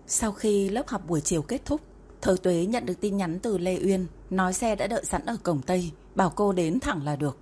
Sau khi lớp học buổi chiều kết thúc, Thời Tuế nhận được tin nhắn từ Lê Uyên, nói xe đã đợi sẵn ở cổng Tây, bảo cô đến thẳng là được.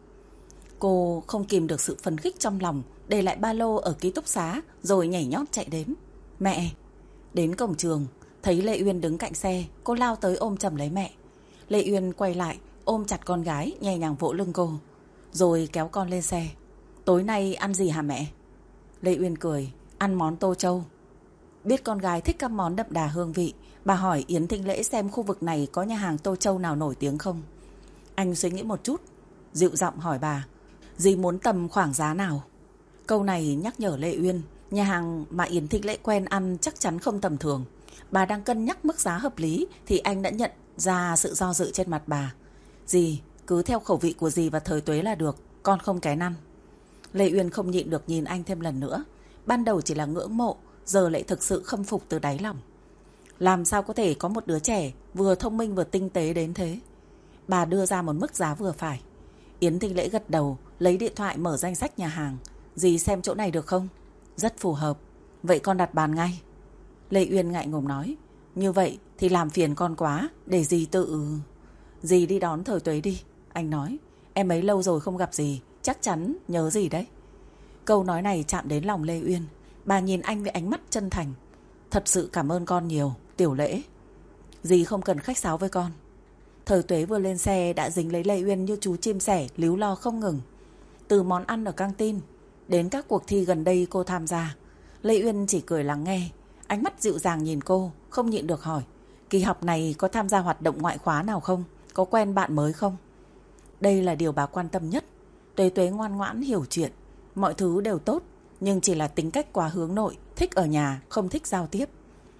Cô không kìm được sự phấn khích trong lòng, để lại ba lô ở ký túc xá rồi nhảy nhót chạy đến. Mẹ! Đến cổng trường, thấy Lê Uyên đứng cạnh xe, cô lao tới ôm chầm lấy mẹ. Lê Uyên quay lại, ôm chặt con gái, nhẹ nhàng vỗ lưng cô, rồi kéo con lên xe. Tối nay ăn gì hả mẹ? Lê Uyên cười, ăn món tô châu. Biết con gái thích các món đậm đà hương vị, bà hỏi Yến Thinh Lễ xem khu vực này có nhà hàng tô châu nào nổi tiếng không. Anh suy nghĩ một chút, dịu giọng hỏi bà, dì muốn tầm khoảng giá nào? Câu này nhắc nhở Lê Uyên, nhà hàng mà Yến Thinh Lễ quen ăn chắc chắn không tầm thường. Bà đang cân nhắc mức giá hợp lý thì anh đã nhận ra sự do dự trên mặt bà. Dì, cứ theo khẩu vị của dì và Thời Tuế là được, con không kén ăn. Lê Uyên không nhịn được nhìn anh thêm lần nữa. Ban đầu chỉ là ngưỡng mộ, giờ lại thực sự khâm phục từ đáy lòng. Làm sao có thể có một đứa trẻ vừa thông minh vừa tinh tế đến thế? Bà đưa ra một mức giá vừa phải. Yến Thinh Lễ gật đầu, lấy điện thoại mở danh sách nhà hàng. Dì xem chỗ này được không? Rất phù hợp. Vậy con đặt bàn ngay. Lê Uyên ngại ngùng nói, như vậy thì làm phiền con quá, để dì tự... Dì đi đón Thời Tuế đi. Anh nói, em ấy lâu rồi không gặp dì, chắc chắn nhớ gì đấy. Câu nói này chạm đến lòng Lê Uyên. Bà nhìn anh với ánh mắt chân thành. Thật sự cảm ơn con nhiều, Tiểu Lễ. Dì không cần khách sáo với con. Thời Tuế vừa lên xe đã dính lấy Lê Uyên như chú chim sẻ, líu lo không ngừng. Từ món ăn ở căng tin đến các cuộc thi gần đây cô tham gia, Lê Uyên chỉ cười lắng nghe. Ánh mắt dịu dàng nhìn cô, không nhịn được hỏi, kỳ học này có tham gia hoạt động ngoại khóa nào không? Có quen bạn mới không? Đây là điều bà quan tâm nhất. Tuế Tuế ngoan ngoãn hiểu chuyện, mọi thứ đều tốt, nhưng chỉ là tính cách quá hướng nội, thích ở nhà, không thích giao tiếp.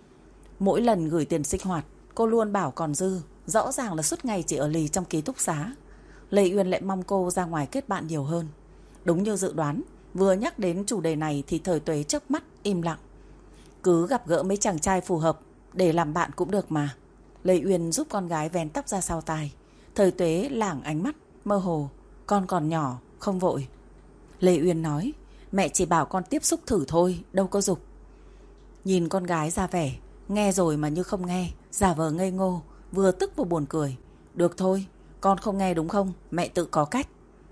Mỗi lần gửi tiền sinh hoạt, cô luôn bảo còn dư, rõ ràng là suốt ngày chỉ ở lì trong ký túc xá. Lê Uyên lại mong cô ra ngoài kết bạn nhiều hơn. Đúng như dự đoán, vừa nhắc đến chủ đề này thì Thời Tuế chớp mắt im lặng. Cứ gặp gỡ mấy chàng trai phù hợp để làm bạn cũng được mà. Lê Uyên giúp con gái vén tóc ra sau tai. Thời Tuế lảng ánh mắt mơ hồ, con còn nhỏ, không vội. Lê Uyên nói, mẹ chỉ bảo con tiếp xúc thử thôi, đâu có giục. Nhìn con gái ra vẻ nghe rồi mà như không nghe, giả vờ ngây ngô, vừa tức vừa buồn cười. Được thôi, con không nghe đúng không? Mẹ tự có cách.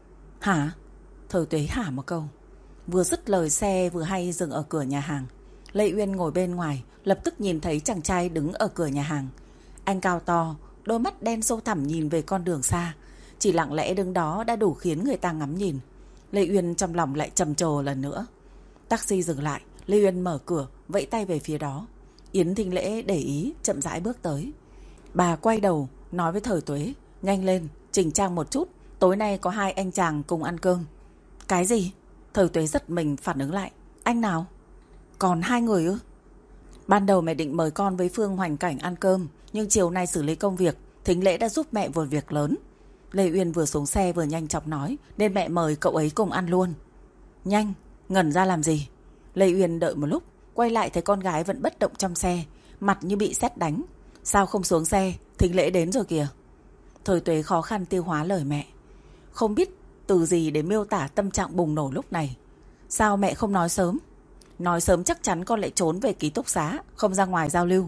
Hả? Thời Tuế hả một câu. Vừa dứt lời xe vừa hay dừng ở cửa nhà hàng. Lê Uyên ngồi bên ngoài, lập tức nhìn thấy chàng trai đứng ở cửa nhà hàng. Anh cao to, đôi mắt đen sâu thẳm nhìn về con đường xa. Chỉ lặng lẽ đứng đó đã đủ khiến người ta ngắm nhìn. Lê Uyên trong lòng lại trầm trồ lần nữa. Taxi dừng lại, Lê Uyên mở cửa, vẫy tay về phía đó. Yến Thinh Lễ để ý, chậm rãi bước tới. Bà quay đầu, nói với Thời Tuế, nhanh lên, chỉnh trang một chút, tối nay có 2 anh chàng cùng ăn cơm. Cái gì? Thời Tuế giật mình phản ứng lại. Anh nào? Còn 2 người ư? Ban đầu mẹ định mời con với Phương Hoành Cảnh ăn cơm, nhưng chiều nay xử lý công việc, Thính Lễ đã giúp mẹ một việc lớn. Lê Uyên vừa xuống xe vừa nhanh chóng nói, nên mẹ mời cậu ấy cùng ăn luôn. Nhanh, ngẩn ra làm gì? Lê Uyên đợi một lúc, quay lại thấy con gái vẫn bất động trong xe, mặt như bị sét đánh. Sao không xuống xe? Thính Lễ đến rồi kìa. Thời Tuế khó khăn tiêu hóa lời mẹ. Không biết từ gì để miêu tả tâm trạng bùng nổ lúc này. Sao mẹ không nói sớm? Nói sớm chắc chắn con lại trốn về ký túc xá, không ra ngoài giao lưu.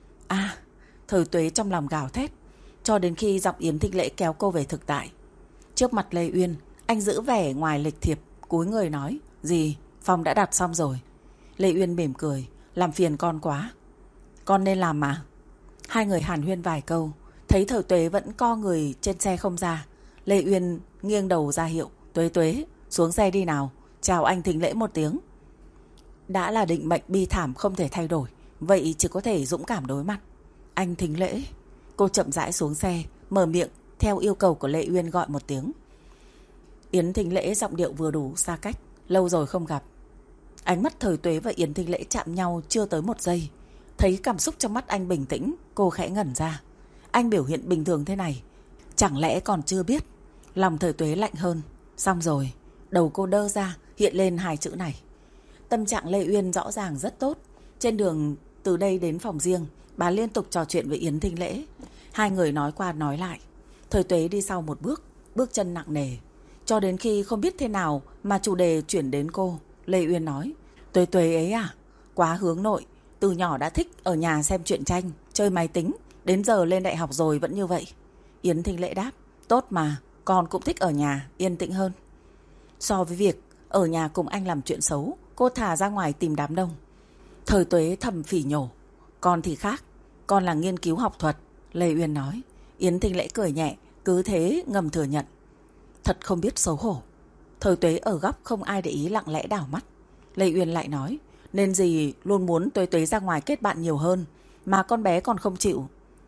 À, Thời Tuế trong lòng gào thét, cho đến khi giọng Yến Thinh Lễ kéo cô về thực tại. Trước mặt Lê Uyên, anh giữ vẻ ngoài lịch thiệp, cúi người nói, gì, phòng đã đặt xong rồi. Lê Uyên mỉm cười, làm phiền con quá. Con nên làm mà. Hai người hàn huyên vài câu, thấy Thời Tuế vẫn co người trên xe không ra. Lê Uyên nghiêng đầu ra hiệu, Tuế Tuế, xuống xe đi nào, chào anh Thinh Lễ một tiếng. Đã là định mệnh bi thảm không thể thay đổi, vậy chỉ có thể dũng cảm đối mặt. Anh Thính Lễ. Cô chậm rãi xuống xe, mở miệng theo yêu cầu của Lê Uyên gọi một tiếng. Yến Thính Lễ giọng điệu vừa đủ xa cách, lâu rồi không gặp. Ánh mắt Thời Tuế và Yến Thính Lễ chạm nhau chưa tới 1 giây. Thấy cảm xúc trong mắt anh bình tĩnh, cô khẽ ngẩn ra. Anh biểu hiện bình thường thế này, chẳng lẽ còn chưa biết? Lòng Thời Tuế lạnh hơn. Xong rồi, đầu cô đơ ra, hiện lên 2 chữ này. Tâm trạng Lê Uyên rõ ràng rất tốt. Trên đường từ đây đến phòng riêng, bà liên tục trò chuyện với Yến Thinh Lễ. Hai người nói qua nói lại. Thời Tuế đi sau một bước, bước chân nặng nề. Cho đến khi không biết thế nào mà chủ đề chuyển đến cô. Lê Uyên nói, Tuế Tuế ấy à, quá hướng nội, từ nhỏ đã thích ở nhà xem truyện tranh, chơi máy tính, đến giờ lên đại học rồi vẫn như vậy. Yến Thinh Lễ đáp, tốt mà, con cũng thích ở nhà, yên tĩnh hơn. So với việc ở nhà cùng anh làm chuyện xấu, cô thà ra ngoài tìm đám đông. Thời Tuế thầm phỉ nhổ, con thì khác, con là nghiên cứu học thuật, Lê Uyên nói. Yến Thinh Lễ cười nhẹ, cứ thế ngầm thừa nhận. Thật không biết xấu hổ. Thời Tuế ở góc không ai để ý lặng lẽ đảo mắt. Lê Uyên lại nói, nên gì luôn muốn Tuế Tuế ra ngoài kết bạn nhiều hơn, mà con bé còn không chịu.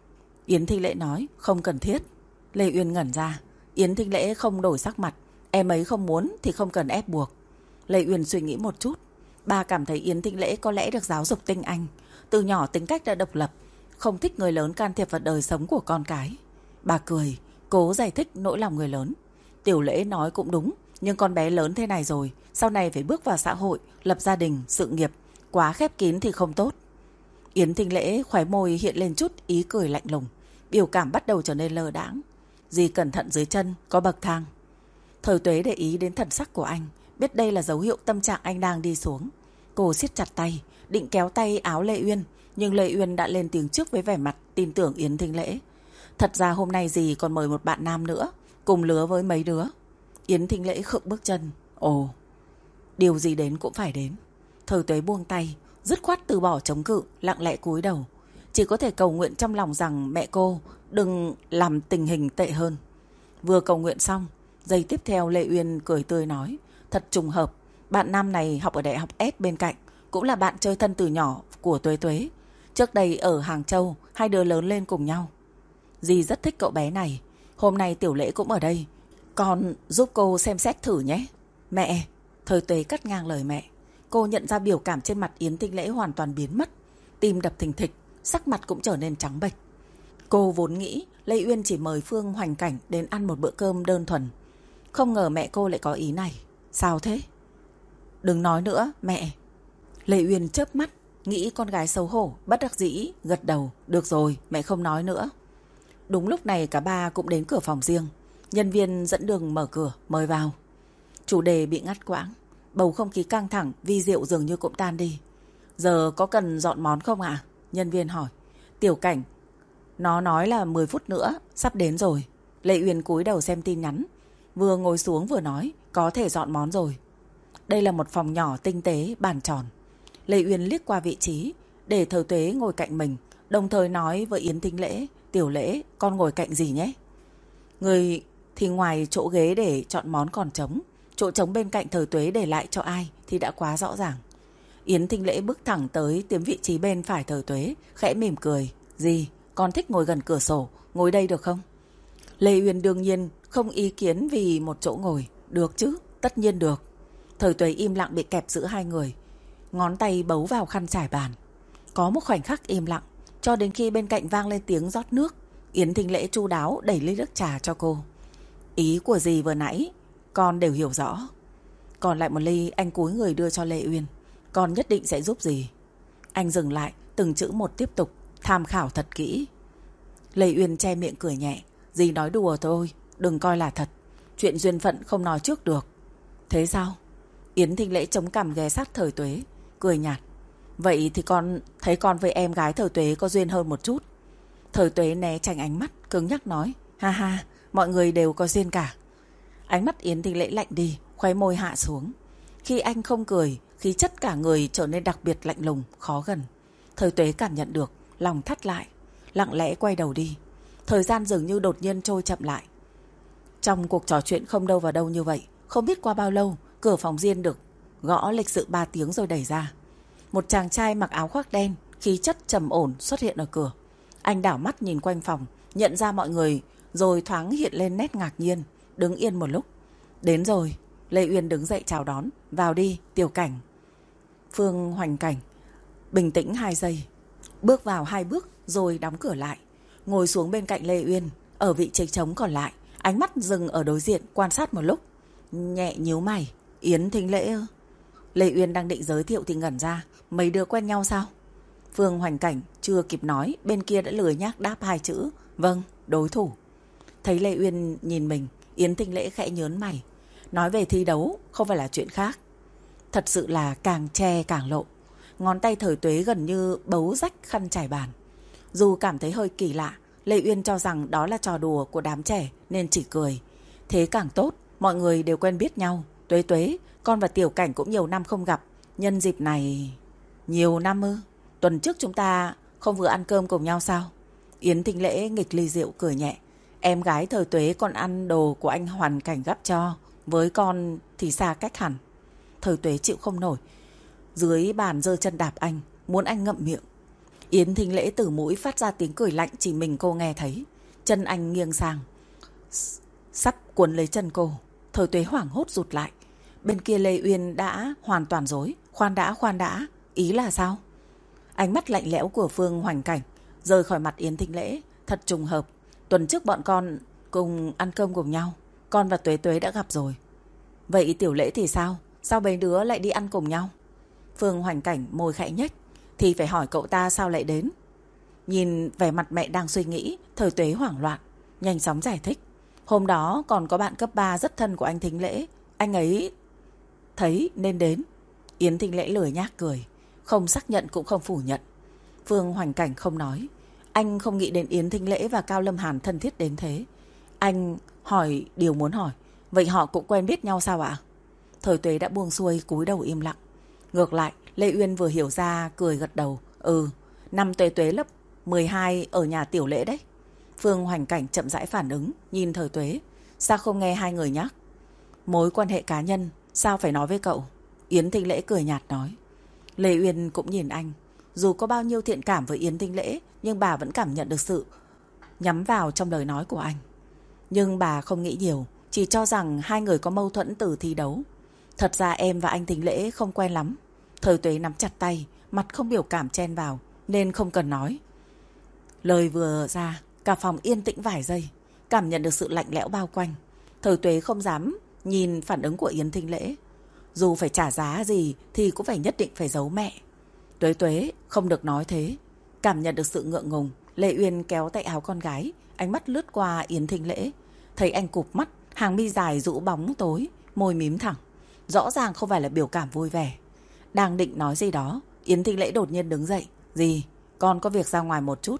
Yến Thinh Lễ nói, không cần thiết. Lê Uyên ngẩn ra. Yến Thinh Lễ không đổi sắc mặt, em ấy không muốn thì không cần ép buộc. Lê Uyên suy nghĩ một chút. Bà cảm thấy Yến Thinh Lễ có lẽ được giáo dục tinh anh, từ nhỏ tính cách đã độc lập, không thích người lớn can thiệp vào đời sống của con cái. Bà cười, cố giải thích nỗi lòng người lớn. Tiểu Lễ nói cũng đúng, nhưng con bé lớn thế này rồi, sau này phải bước vào xã hội, lập gia đình, sự nghiệp, quá khép kín thì không tốt. Yến Thinh Lễ khóe môi hiện lên chút ý cười lạnh lùng, biểu cảm bắt đầu trở nên lơ đãng. Dì cẩn thận dưới chân, có bậc thang. Thời Tuế để ý đến thần sắc của anh, biết đây là dấu hiệu tâm trạng anh đang đi xuống. Cô siết chặt tay, định kéo tay áo Lê Uyên, nhưng Lê Uyên đã lên tiếng trước với vẻ mặt tin tưởng Yến Thinh Lễ. Thật ra hôm nay dì còn mời một bạn nam nữa, cùng lứa với mấy đứa. Yến Thinh Lễ khựng bước chân. Ồ, điều gì đến cũng phải đến. Thời Tuế buông tay, dứt khoát từ bỏ chống cự, lặng lẽ cúi đầu. Chỉ có thể cầu nguyện trong lòng rằng mẹ cô đừng làm tình hình tệ hơn. Vừa cầu nguyện xong, giây tiếp theo Lê Uyên cười tươi nói, thật trùng hợp, bạn nam này học ở đại học S bên cạnh, cũng là bạn chơi thân từ nhỏ của Tuế Tuế. Trước đây ở Hàng Châu, hai đứa lớn lên cùng nhau. Dì rất thích cậu bé này, hôm nay Tiểu Lễ cũng ở đây, con giúp cô xem xét thử nhé. Mẹ, Thời Tuế cắt ngang lời mẹ. Cô nhận ra biểu cảm trên mặt Yến Thinh Lễ hoàn toàn biến mất, tim đập thình thịch, sắc mặt cũng trở nên trắng bệch. Cô vốn nghĩ Lê Uyên chỉ mời Phương Hoành Cảnh đến ăn một bữa cơm đơn thuần, không ngờ mẹ cô lại có ý này. Sao thế? Đừng nói nữa, mẹ. Lê Uyên chớp mắt, nghĩ con gái xấu hổ, bất đắc dĩ, gật đầu. Được rồi, mẹ không nói nữa. Đúng lúc này cả ba cũng đến cửa phòng riêng. Nhân viên dẫn đường mở cửa, mời vào. Chủ đề bị ngắt quãng, bầu không khí căng thẳng, vi diệu dường như cũng tan đi. Giờ có cần dọn món không ạ? Nhân viên hỏi. Tiểu Cảnh, nó nói là 10 phút nữa, sắp đến rồi. Lê Uyên cúi đầu xem tin nhắn, vừa ngồi xuống vừa nói, có thể dọn món rồi. Đây là một phòng nhỏ tinh tế, bàn tròn. Lê Uyên liếc qua vị trí, để Thời Tuế ngồi cạnh mình, đồng thời nói với Yến Thinh Lễ, Tiểu Lễ, con ngồi cạnh gì nhé? Người thì ngoài chỗ ghế để chọn món còn trống, chỗ trống bên cạnh Thời Tuế để lại cho ai thì đã quá rõ ràng. Yến Thinh Lễ bước thẳng tới tìm vị trí bên phải Thời Tuế, khẽ mỉm cười. Gì, con thích ngồi gần cửa sổ, ngồi đây được không? Lê Uyên đương nhiên không ý kiến vì một chỗ ngồi. Được chứ, tất nhiên được. Thời Tuế im lặng bị kẹp giữa hai người, ngón tay bấu vào khăn trải bàn. Có một khoảnh khắc im lặng, cho đến khi bên cạnh vang lên tiếng rót nước. Yến Thinh Lễ chu đáo đẩy ly nước trà cho cô. Ý của dì vừa nãy con đều hiểu rõ. Còn lại một ly, anh cúi người đưa cho Lê Uyên. Con nhất định sẽ giúp dì. Anh dừng lại, từng chữ một tiếp tục, tham khảo thật kỹ. Lê Uyên che miệng cười nhẹ. Dì nói đùa thôi, đừng coi là thật. Chuyện duyên phận không nói trước được. Thế sao? Yến Thinh Lễ chống cằm ghé sát Thời Tuế, cười nhạt. Vậy thì con thấy con với em gái Thời Tuế có duyên hơn một chút. Thời Tuế né tránh ánh mắt, cứng nhắc nói. Ha ha, mọi người đều có duyên cả. Ánh mắt Yến Thinh Lễ lạnh đi, khóe môi hạ xuống. Khi anh không cười, khí chất cả người trở nên đặc biệt lạnh lùng, khó gần. Thời Tuế cảm nhận được, lòng thắt lại, lặng lẽ quay đầu đi. Thời gian dường như đột nhiên trôi chậm lại. Trong cuộc trò chuyện không đâu vào đâu như vậy, không biết qua bao lâu, cửa phòng riêng được gõ lịch sự 3 tiếng rồi đẩy ra. Một chàng trai mặc áo khoác đen, khí chất trầm ổn xuất hiện ở cửa. Anh đảo mắt nhìn quanh phòng, nhận ra mọi người, rồi thoáng hiện lên nét ngạc nhiên, đứng yên một lúc. Đến rồi. Lê Uyên đứng dậy chào đón. Vào đi, Tiểu Cảnh. Phương Hoành Cảnh bình tĩnh 2 giây, bước vào 2 bước rồi đóng cửa lại, ngồi xuống bên cạnh Lê Uyên, ở vị trí trống còn lại. Ánh mắt dừng ở đối diện, quan sát một lúc, nhẹ nhíu mày. Yến Thinh Lễ ư? Lê Uyên đang định giới thiệu thì ngẩn ra. Mấy đứa quen nhau sao? Phương Hoành Cảnh chưa kịp nói, bên kia đã lười nhác đáp 2 chữ. Vâng, đối thủ. Thấy Lê Uyên nhìn mình, Yến Thinh Lễ khẽ nhớn mày. Nói về thi đấu, không phải là chuyện khác. Thật sự là càng che càng lộ. ngón tay Thời Tuế gần như bấu rách khăn trải bàn. Dù cảm thấy hơi kỳ lạ, Lê Uyên cho rằng đó là trò đùa của đám trẻ nên chỉ cười. Thế càng tốt, mọi người đều quen biết nhau. Tuế Tuế, con và Tiểu Cảnh cũng nhiều năm không gặp. Nhân dịp này... Nhiều năm ư? Tuần trước chúng ta không vừa ăn cơm cùng nhau sao? Yến Thính Lễ nghịch ly rượu cười nhẹ. Em gái Thời Tuế còn ăn đồ của anh Hoàn Cảnh gắp cho. Với con thì xa cách hẳn. Thời Tuế chịu không nổi, dưới bàn giơ chân đạp anh, muốn anh ngậm miệng. Yến Thính Lễ từ mũi phát ra tiếng cười lạnh chỉ mình cô nghe thấy. Chân anh nghiêng sang, sắp cuốn lấy chân cô. Thời Tuế hoảng hốt rụt lại. Bên kia Lê Uyên đã hoàn toàn rối. Khoan đã, ý là sao? Ánh mắt lạnh lẽo của Phương Hoành Cảnh rời khỏi mặt Yến Thính Lễ. Thật trùng hợp, tuần trước bọn con cùng ăn cơm cùng nhau. Con và Tuế Tuế đã gặp rồi. Vậy Tiểu Lễ thì sao? Sao mấy đứa lại đi ăn cùng nhau? Phương Hoành Cảnh môi khẽ nhếch. Thì phải hỏi cậu ta sao lại đến. Nhìn vẻ mặt mẹ đang suy nghĩ, Thời Tuế hoảng loạn, nhanh chóng giải thích. Hôm đó còn có bạn cấp 3 rất thân của anh Thính Lễ. Anh ấy thấy nên đến. Yến Thính Lễ lười nhác cười, không xác nhận cũng không phủ nhận. Phương Hoành Cảnh không nói. Anh không nghĩ đến Yến Thính Lễ và Cao Lâm Hàn thân thiết đến thế. Anh hỏi điều muốn hỏi. Vậy họ cũng quen biết nhau sao ạ? Thời Tuế đã buông xuôi, cúi đầu im lặng. Ngược lại, Lê Uyên vừa hiểu ra, cười gật đầu. Năm Tuế Tuế lớp 12 ở nhà Tiểu Lễ đấy. Phương Hoành Cảnh chậm rãi phản ứng, nhìn Thời Tuế. Sao không nghe hai người nhắc? Mối quan hệ cá nhân, sao phải nói với cậu? Yến Thính Lễ cười nhạt nói. Lê Uyên cũng nhìn anh. Dù có bao nhiêu thiện cảm với Yến Thính Lễ, nhưng bà vẫn cảm nhận được sự nhắm vào trong lời nói của anh. Nhưng bà không nghĩ nhiều, chỉ cho rằng hai người có mâu thuẫn từ thi đấu. Thật ra em và anh Thính Lễ không quen lắm. Thời Tuế nắm chặt tay, mặt không biểu cảm chen vào, nên không cần nói. Lời vừa ra, cả phòng yên tĩnh vài giây, cảm nhận được sự lạnh lẽo bao quanh. Thời Tuế không dám nhìn phản ứng của Yến Thính Lễ. Dù phải trả giá gì thì cũng phải nhất định phải giấu mẹ. Tuế Tuế, không được nói thế. Cảm nhận được sự ngượng ngùng, Lê Uyên kéo tay áo con gái, ánh mắt lướt qua Yến Thính Lễ. Thấy anh cụp mắt, hàng mi dài rũ bóng tối, môi mím thẳng. Rõ ràng không phải là biểu cảm vui vẻ. Đang định nói gì đó, Yến Thính Lễ đột nhiên đứng dậy. Gì? Con có việc ra ngoài một chút.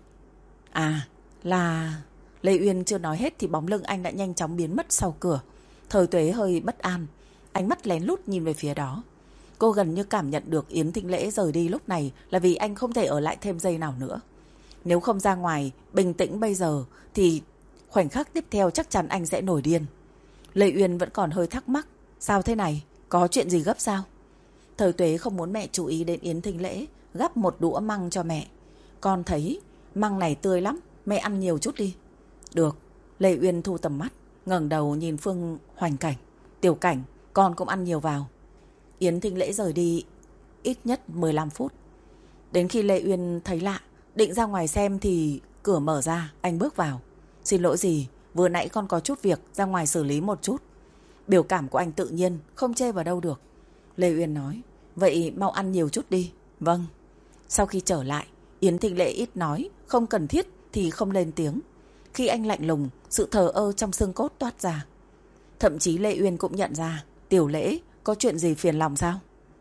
À, là... Lê Uyên chưa nói hết thì bóng lưng anh đã nhanh chóng biến mất sau cửa. Thời Tuế hơi bất an, ánh mắt lén lút nhìn về phía đó. Cô gần như cảm nhận được Yến Thính Lễ rời đi lúc này là vì anh không thể ở lại thêm giây nào nữa. Nếu không ra ngoài, bình tĩnh bây giờ, thì khoảnh khắc tiếp theo chắc chắn anh sẽ nổi điên. Lê Uyên vẫn còn hơi thắc mắc. Sao thế này? Có chuyện gì gấp sao? Thời Tuế không muốn mẹ chú ý đến Yến Thính Lễ, gắp một đũa măng cho mẹ. Con thấy măng này tươi lắm, mẹ ăn nhiều chút đi. Được. Lê Uyên thu tầm mắt, ngẩng đầu nhìn Phương Hoành Cảnh. Tiểu Cảnh, con cũng ăn nhiều vào. Yến Thính Lễ rời đi ít nhất 15 phút. Đến khi Lê Uyên thấy lạ, định ra ngoài xem thì cửa mở ra, anh bước vào. Xin lỗi dì, vừa nãy con có chút việc, ra ngoài xử lý một chút. Biểu cảm của anh tự nhiên, không chê vào đâu được. Lê Uyên nói, vậy mau ăn nhiều chút đi. Vâng. Sau khi trở lại, Yến Thính Lễ ít nói, không cần thiết thì không lên tiếng. Khi anh lạnh lùng, sự thờ ơ trong xương cốt toát ra. Thậm chí Lê Uyên cũng nhận ra, Tiểu Lễ, có chuyện gì phiền lòng sao?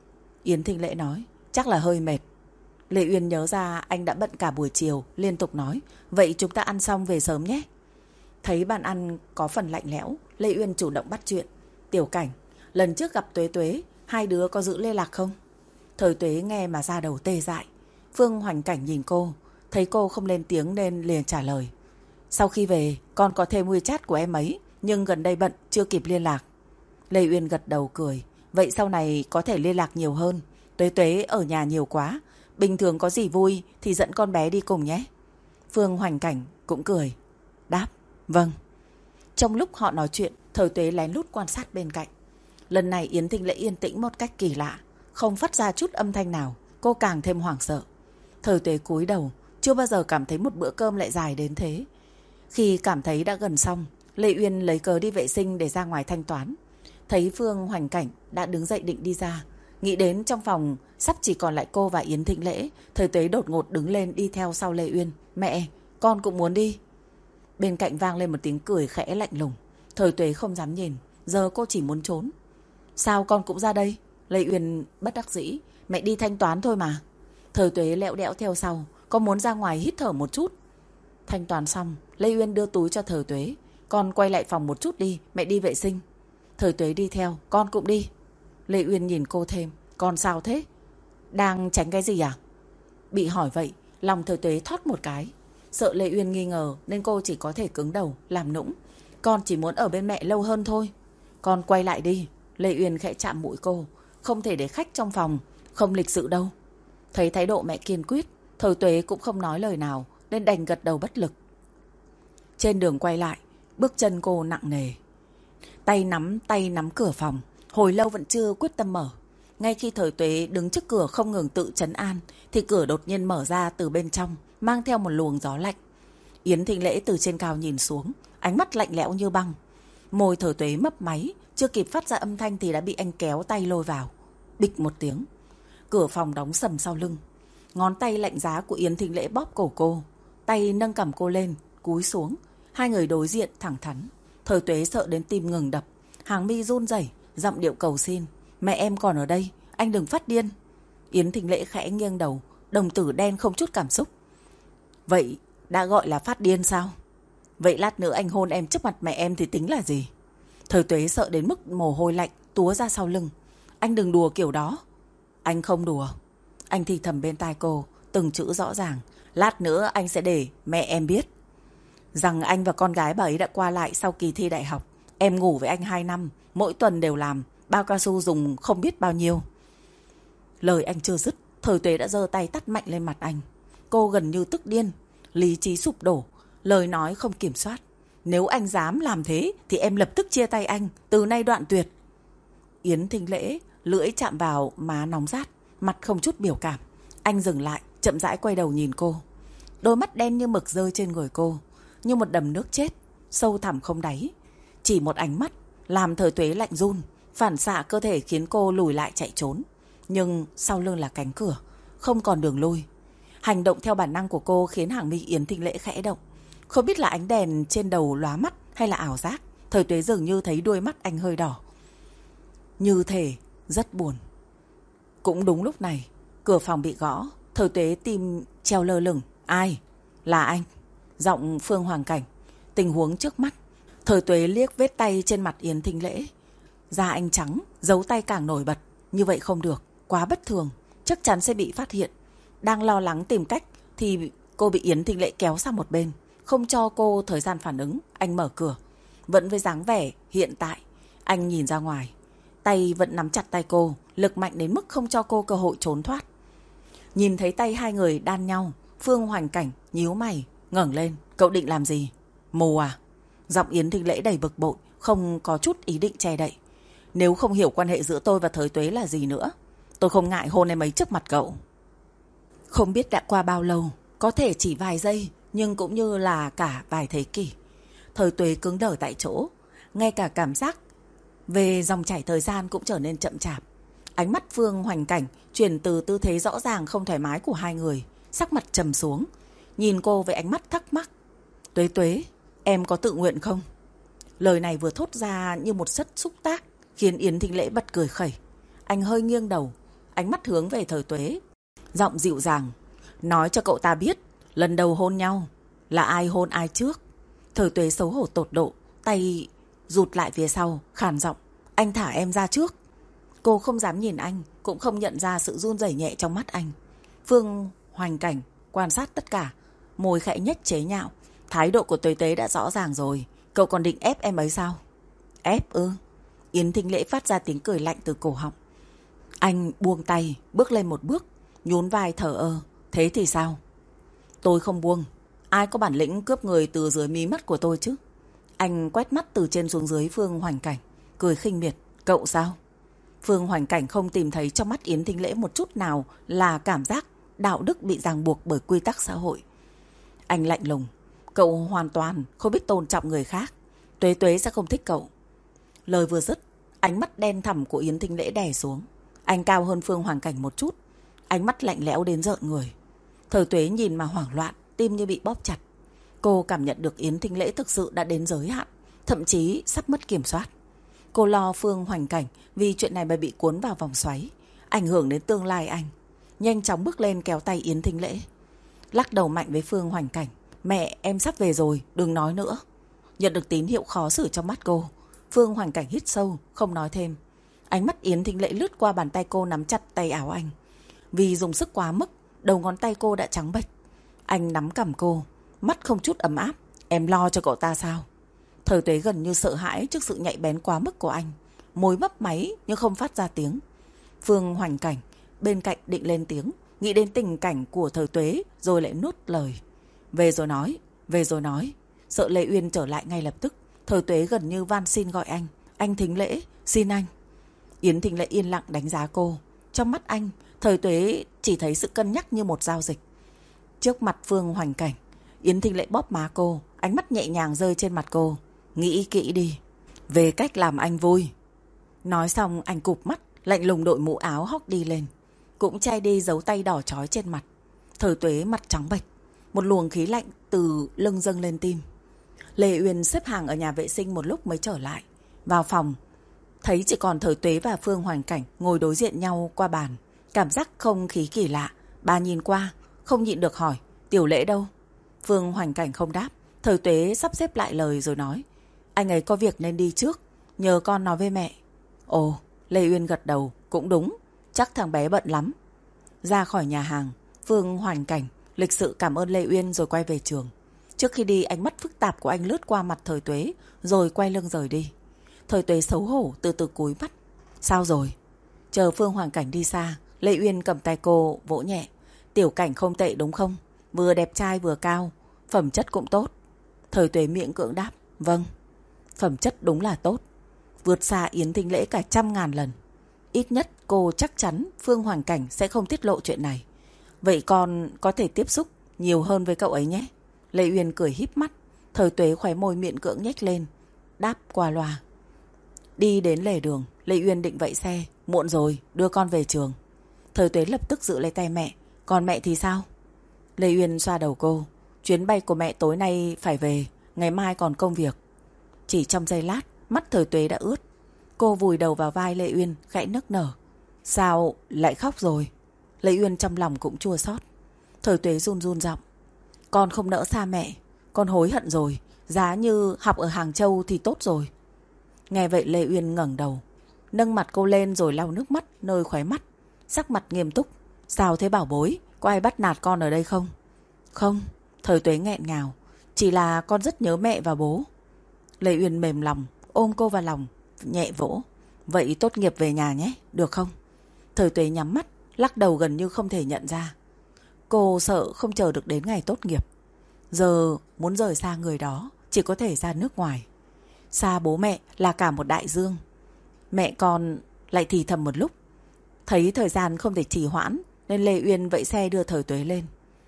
Yến Thính Lễ nói, chắc là hơi mệt. Lê Uyên nhớ ra anh đã bận cả buổi chiều, liên tục nói, vậy chúng ta ăn xong về sớm nhé. Thấy bàn ăn có phần lạnh lẽo, Lê Uyên chủ động bắt chuyện. Tiểu Cảnh, lần trước gặp Tuế Tuế, hai đứa có giữ liên lạc không? Thời Tuế nghe mà ra đầu tê dại. Phương Hoành Cảnh nhìn cô, thấy cô không lên tiếng nên liền trả lời. Sau khi về, con có thêm WeChat của em ấy, nhưng gần đây bận, chưa kịp liên lạc. Lê Uyên gật đầu cười. Vậy sau này có thể liên lạc nhiều hơn. Tuế Tuế ở nhà nhiều quá, bình thường có gì vui thì dẫn con bé đi cùng nhé. Phương Hoành Cảnh cũng cười, đáp, vâng. Trong lúc họ nói chuyện, Thời Tuế lén lút quan sát bên cạnh. Lần này Yến Thính Lễ yên tĩnh một cách kỳ lạ, không phát ra chút âm thanh nào. Cô càng thêm hoảng sợ. Thời Tuế cúi đầu, chưa bao giờ cảm thấy một bữa cơm lại dài đến thế. Khi cảm thấy đã gần xong, Lê Uyên lấy cớ đi vệ sinh để ra ngoài thanh toán. Thấy Phương Hoành Cảnh đã đứng dậy định đi ra, nghĩ đến trong phòng sắp chỉ còn lại cô và Yến Thính Lễ, Thời Tuế đột ngột đứng lên đi theo sau Lê Uyên. Mẹ, con cũng muốn đi. Bên cạnh vang lên một tiếng cười khẽ lạnh lùng. Thời Tuế không dám nhìn, giờ cô chỉ muốn trốn. Sao con cũng ra đây? Lê Uyên bất đắc dĩ, mẹ đi thanh toán thôi mà. Thời Tuế lẹo đẽo theo sau, có muốn ra ngoài hít thở một chút. Thanh toán xong, Lê Uyên đưa túi cho Thời Tuế. Con quay lại phòng một chút đi, mẹ đi vệ sinh. Thời Tuế đi theo, con cũng đi. Lê Uyên nhìn cô thêm, con sao thế? Đang tránh cái gì à? Bị hỏi vậy, lòng Thời Tuế thót một cái. Sợ Lê Uyên nghi ngờ nên cô chỉ có thể cứng đầu, làm nũng. Con chỉ muốn ở bên mẹ lâu hơn thôi. Con quay lại đi. Lê Uyên khẽ chạm mũi cô. Không thể để khách trong phòng, không lịch sự đâu. Thấy thái độ mẹ kiên quyết, Thời Tuế cũng không nói lời nào nên đành gật đầu bất lực. Trên đường quay lại, bước chân cô nặng nề. Tay nắm cửa phòng, hồi lâu vẫn chưa quyết tâm mở. Ngay khi Thời Tuế đứng trước cửa không ngừng tự trấn an thì cửa đột nhiên mở ra từ bên trong, mang theo một luồng gió lạnh. Yến Thịnh Lễ từ trên cao nhìn xuống, ánh mắt lạnh lẽo như băng. Môi Thời Tuế mấp máy, chưa kịp phát ra âm thanh thì đã bị anh kéo tay lôi vào. Bịch một tiếng, cửa phòng đóng sầm sau lưng. Ngón tay lạnh giá của Yến Thịnh Lễ bóp cổ cô, tay nâng cằm cô lên, cúi xuống. Hai người đối diện thẳng thắn. Thời Tuế sợ đến tim ngừng đập, hàng mi run rẩy, giọng điệu cầu xin. Mẹ em còn ở đây, anh đừng phát điên. Yến Thịnh Lễ khẽ nghiêng đầu, đồng tử đen không chút cảm xúc. Vậy đã gọi là phát điên sao? Vậy lát nữa anh hôn em trước mặt mẹ em thì tính là gì? Thời Tuế sợ đến mức mồ hôi lạnh túa ra sau lưng. Anh đừng đùa kiểu đó. Anh không đùa. Anh thì thầm bên tai cô, từng chữ rõ ràng. Lát nữa anh sẽ để mẹ em biết rằng anh và con gái bà ấy đã qua lại sau kỳ thi đại học. Em ngủ với anh 2 năm, mỗi tuần đều làm, bao cao su dùng không biết bao nhiêu. Lời anh chưa dứt, Thời Tuế đã giơ tay tát mạnh lên mặt anh. Cô gần như tức điên, lý trí sụp đổ, lời nói không kiểm soát. Nếu anh dám làm thế thì em lập tức chia tay anh, từ nay đoạn tuyệt. Yến Thịnh Lễ lưỡi chạm vào má nóng rát, mặt không chút biểu cảm. Anh dừng lại, chậm rãi quay đầu nhìn cô. Đôi mắt đen như mực rơi trên người cô, như một đầm nước chết, sâu thẳm không đáy. Chỉ một ánh mắt làm Thời Tuế lạnh run, phản xạ cơ thể khiến cô lùi lại chạy trốn. Nhưng sau lưng là cánh cửa, không còn đường lui. Hành động theo bản năng của cô khiến hàng mi Yến Thịnh Lễ khẽ động. Không biết là ánh đèn trên đầu lóa mắt hay là ảo giác, Thời Tuế dường như thấy đuôi mắt anh hơi đỏ. Như thể rất buồn. Cũng đúng lúc này, cửa phòng bị gõ. Thời Tuế tim treo lơ lửng. Ai? Là anh. Giọng Phương Hoàng Cảnh. Tình huống trước mắt. Thời Tuế liếc vết tay trên mặt Yến Thịnh Lễ. Da anh trắng, dấu tay càng nổi bật. Như vậy không được, quá bất thường, chắc chắn sẽ bị phát hiện. Đang lo lắng tìm cách thì cô bị Yến Thịnh Lễ kéo sang một bên, không cho cô thời gian phản ứng. Anh mở cửa, vẫn với dáng vẻ hiện tại. Anh nhìn ra ngoài, tay vẫn nắm chặt tay cô, lực mạnh đến mức không cho cô cơ hội trốn thoát. Nhìn thấy tay hai người đan nhau, Phương Hoành Cảnh nhíu mày, ngẩng lên. Cậu định làm gì? Mù à? Giọng Yến Thịnh Lễ đầy bực bội, không có chút ý định che đậy. Nếu không hiểu quan hệ giữa tôi và Thời Tuế là gì nữa, tôi không ngại hôn em ấy trước mặt cậu. Không biết đã qua bao lâu, có thể chỉ vài giây, nhưng cũng như là cả vài thế kỷ. Thời Tuế cứng đờ tại chỗ, ngay cả cảm giác về dòng chảy thời gian cũng trở nên chậm chạp. Ánh mắt Phương Hoành Cảnh chuyển từ tư thế rõ ràng không thoải mái của hai người, sắc mặt trầm xuống, nhìn cô với ánh mắt thắc mắc. Tuế Tuế, em có tự nguyện không? Lời này vừa thốt ra như một chất xúc tác, khiến Yến Thịnh Lễ bật cười khẩy. Anh hơi nghiêng đầu, ánh mắt hướng về Thời Tuế, giọng dịu dàng. Nói cho cậu ta biết, lần đầu hôn nhau là ai hôn ai trước. Thời Tuế xấu hổ tột độ, tay rụt lại phía sau, khàn giọng. Anh thả em ra trước. Cô không dám nhìn anh, cũng không nhận ra sự run rẩy nhẹ trong mắt anh. Phương Hoành Cảnh quan sát tất cả, môi khẽ nhếch chế nhạo. Thái độ của Tuế Tuế đã rõ ràng rồi, cậu còn định ép em ấy sao? Ép ư? Yến Thịnh Lễ phát ra tiếng cười lạnh từ cổ họng. Anh buông tay, bước lên một bước, nhún vai thở ơ. Thế thì sao? Tôi không buông. Ai có bản lĩnh cướp người từ dưới mí mắt của tôi chứ? Anh quét mắt từ trên xuống dưới Phương Hoành Cảnh, cười khinh miệt. Cậu sao? Phương Hoành Cảnh không tìm thấy trong mắt Yến Thịnh Lễ một chút nào là cảm giác đạo đức bị ràng buộc bởi quy tắc xã hội. Anh lạnh lùng. Cậu hoàn toàn không biết tôn trọng người khác. Tuế Tuế sẽ không thích cậu. Lời vừa dứt, ánh mắt đen thẳm của Yến Thịnh Lễ đè xuống. Anh cao hơn Phương Hoàng Cảnh một chút, ánh mắt lạnh lẽo đến rợn người. Thời Tuế nhìn mà hoảng loạn, tim như bị bóp chặt. Cô cảm nhận được Yến Thịnh Lễ thực sự đã đến giới hạn, thậm chí sắp mất kiểm soát. Cô lo Phương Hoành Cảnh vì chuyện này mà bị cuốn vào vòng xoáy. ảnh hưởng đến tương lai anh. Nhanh chóng bước lên kéo tay Yến Thính Lễ, lắc đầu mạnh với Phương Hoành Cảnh. Mẹ, em sắp về rồi, đừng nói nữa. Nhận được tín hiệu khó xử trong mắt cô, Phương Hoành Cảnh hít sâu, không nói thêm. Ánh mắt Yến Thính Lễ lướt qua bàn tay cô nắm chặt tay áo anh. Vì dùng sức quá mức, đầu ngón tay cô đã trắng bệch. Anh nắm cằm cô, mắt không chút ấm áp. Em lo cho cậu ta sao? Thời Tuế gần như sợ hãi trước sự nhạy bén quá mức của anh, môi mấp máy nhưng không phát ra tiếng. Phương Hoành Cảnh bên cạnh định lên tiếng, nghĩ đến tình cảnh của Thời Tuế rồi lại nuốt lời. Về rồi nói, về rồi nói. Sợ Lê Uyên trở lại ngay lập tức, Thời Tuế gần như van xin gọi anh. Anh Thính Lễ, xin anh. Yến Thính Lễ yên lặng đánh giá cô. Trong mắt anh, Thời Tuế chỉ thấy sự cân nhắc như một giao dịch. Trước mặt Phương Hoành Cảnh, Yến Thính Lễ bóp má cô, ánh mắt nhẹ nhàng rơi trên mặt cô. Nghĩ kỹ đi, về cách làm anh vui. Nói xong anh cụp mắt, lạnh lùng đội mũ áo hóc đi lên, cũng che đi dấu tay đỏ chói trên mặt. Thời Tuế mặt trắng bệch, một luồng khí lạnh từ lưng dâng lên tim. Lê Uyên xếp hàng ở nhà vệ sinh một lúc mới trở lại. Vào phòng, thấy chỉ còn Thời Tuế và Phương Hoành Cảnh ngồi đối diện nhau qua bàn. Cảm giác không khí kỳ lạ. Bà nhìn qua, không nhịn được hỏi, Tiểu Lễ đâu? Phương Hoành Cảnh không đáp. Thời Tuế sắp xếp lại lời rồi nói, anh ấy có việc nên đi trước, nhờ con nói với mẹ. Ồ, Lê Uyên gật đầu, cũng đúng, chắc thằng bé bận lắm. Ra khỏi nhà hàng, Phương Hoành Cảnh lịch sự cảm ơn Lê Uyên rồi quay về trường. Trước khi đi, ánh mắt phức tạp của anh lướt qua mặt Thời Tuế rồi quay lưng rời đi. Thời Tuế xấu hổ từ từ cúi mắt. Sao rồi? Chờ Phương Hoành Cảnh đi xa, Lê Uyên cầm tay cô vỗ nhẹ. Tiểu Cảnh không tệ đúng không? Vừa đẹp trai vừa cao, phẩm chất cũng tốt. Thời Tuế miệng cưỡng đáp, vâng. Phẩm chất đúng là tốt, vượt xa Yến Thính Lễ cả 100.000 lần. Ít nhất cô chắc chắn Phương Hoành Cảnh sẽ không tiết lộ chuyện này. Vậy con có thể tiếp xúc nhiều hơn với cậu ấy nhé. Lê Uyên cười híp mắt. Thời Tuế khóe môi miệng cưỡng nhếch lên, đáp qua loa. Đi đến lề đường, Lê Uyên định vẫy xe. Muộn rồi, đưa con về trường. Thời Tuế lập tức giữ lấy tay mẹ. Còn mẹ thì sao? Lê Uyên xoa đầu cô. Chuyến bay của mẹ tối nay phải về, ngày mai còn công việc. Chỉ trong giây lát, mắt Thời Tuế đã ướt. Cô vùi đầu vào vai Lê Uyên, khẽ nức nở. Sao lại khóc rồi? Lê Uyên trong lòng cũng chua xót. Thời Tuế run run giọng. Con không nỡ xa mẹ, con hối hận rồi. Giá như học ở Hàng Châu thì tốt rồi. Nghe vậy Lê Uyên ngẩng đầu, nâng mặt cô lên rồi lau nước mắt nơi khóe mắt, sắc mặt nghiêm túc. Sao thế bảo bối, có ai bắt nạt con ở đây không? Không. Thời Tuế nghẹn ngào. Chỉ là con rất nhớ mẹ và bố. Lê Uyên mềm lòng, ôm cô vào lòng, nhẹ vỗ. Vậy tốt nghiệp về nhà nhé, được không? Thời Tuế nhắm mắt, lắc đầu gần như không thể nhận ra. Cô sợ không chờ được đến ngày tốt nghiệp. Giờ muốn rời xa người đó, chỉ có thể ra nước ngoài. Xa bố mẹ là cả một đại dương. Mẹ con lại thì thầm một lúc. Thấy thời gian không thể trì hoãn, nên Lê Uyên vẫy xe đưa Thời Tuế lên.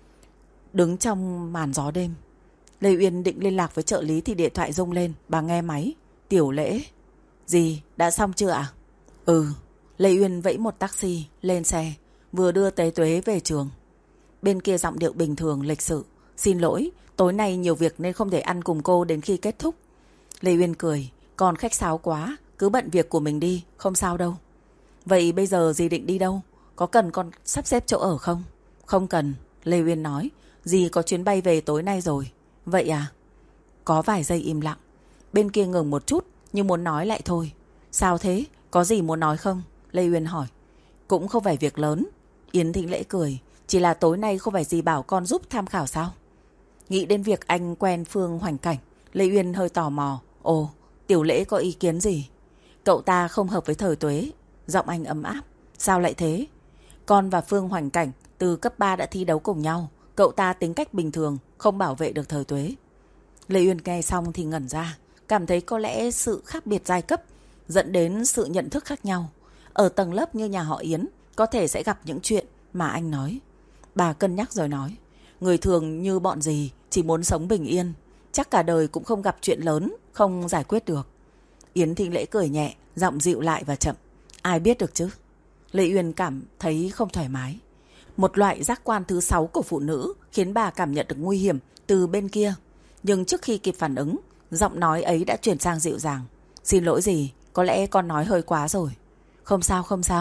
Đứng trong màn gió đêm, Lê Uyên định liên lạc với trợ lý thì điện thoại rung lên. Bà nghe máy. Tiểu Lễ. Gì, đã xong chưa ạ? Ừ. Lê Uyên vẫy một taxi lên xe, vừa đưa Tế Tuế về trường. Bên kia giọng điệu bình thường lịch sự. Xin lỗi, tối nay nhiều việc nên không thể ăn cùng cô đến khi kết thúc. Lê Uyên cười. Con khách sáo quá, cứ bận việc của mình đi, không sao đâu. Vậy bây giờ dì định đi đâu? Có cần con sắp xếp chỗ ở không? Không cần, Lê Uyên nói. Dì có chuyến bay về tối nay rồi. Vậy à? Có vài giây im lặng. Bên kia ngừng một chút nhưng muốn nói lại thôi. Sao thế? Có gì muốn nói không? Lê Uyên hỏi. Cũng không phải việc lớn. Yến Thính Lễ cười. Chỉ là tối nay không phải dì bảo con giúp tham khảo sao? Nghĩ đến việc anh quen Phương Hoành Cảnh, Lê Uyên hơi tò mò. Ồ, Tiểu Lễ có ý kiến gì? Cậu ta không hợp với Thời Tuế. Giọng anh ấm áp. Sao lại thế? Con và Phương Hoành Cảnh từ cấp 3 đã thi đấu cùng nhau. Cậu ta tính cách bình thường, không bảo vệ được Thời Tuế. Lê Uyên nghe xong thì ngẩn ra, cảm thấy có lẽ sự khác biệt giai cấp dẫn đến sự nhận thức khác nhau. Ở tầng lớp như nhà họ Yến, có thể sẽ gặp những chuyện mà anh nói. Bà cân nhắc rồi nói, người thường như bọn dì chỉ muốn sống bình yên, chắc cả đời cũng không gặp chuyện lớn không giải quyết được. Yến Thính Lễ cười nhẹ, giọng dịu lại và chậm. Ai biết được chứ? Lê Uyên cảm thấy không thoải mái. Một loại giác quan thứ 6 của phụ nữ khiến bà cảm nhận được nguy hiểm từ bên kia. Nhưng trước khi kịp phản ứng, giọng nói ấy đã chuyển sang dịu dàng. Xin lỗi dì, có lẽ con nói hơi quá rồi. Không sao, không sao.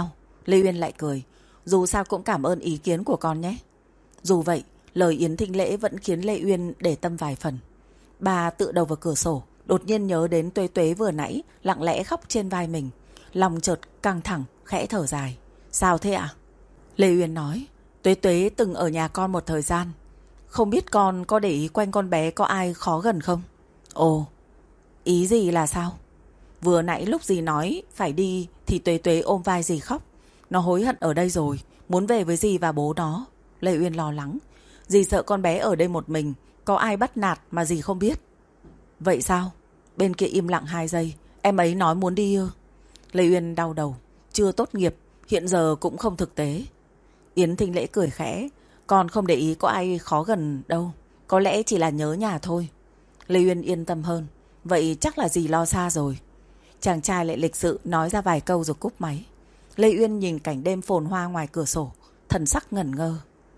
Lê Uyên lại cười. Dù sao cũng cảm ơn ý kiến của con nhé. Dù vậy, lời Yến Thinh Lễ vẫn khiến Lê Uyên để tâm vài phần. Bà tựa đầu vào cửa sổ, đột nhiên nhớ đến Tuế Tuế vừa nãy lặng lẽ khóc trên vai mình. Lòng chợt căng thẳng, khẽ thở dài. Sao thế ạ? Lê Uyên nói, Tuế Tuế từng ở nhà con một thời gian. Không biết con có để ý quanh con bé có ai khó gần không? Ồ, ý gì là sao? Vừa nãy lúc dì nói phải đi thì Tuế Tuế ôm vai dì khóc. Nó hối hận ở đây rồi, muốn về với dì và bố nó. Lê Uyên lo lắng. Dì sợ con bé ở đây một mình, có ai bắt nạt mà dì không biết. Vậy sao? Bên kia im lặng 2 giây. Em ấy nói muốn đi ư? Lê Uyên đau đầu. Chưa tốt nghiệp, hiện giờ cũng không thực tế. Yến Thinh Lễ cười khẽ. Con không để ý có ai khó gần đâu, có lẽ chỉ là nhớ nhà thôi. Lê Uyên yên tâm hơn. Vậy chắc là dì lo xa rồi. Chàng trai lại lịch sự nói ra vài câu rồi cúp máy. Lê Uyên nhìn cảnh đêm phồn hoa ngoài cửa sổ, thần sắc ngẩn ngơ.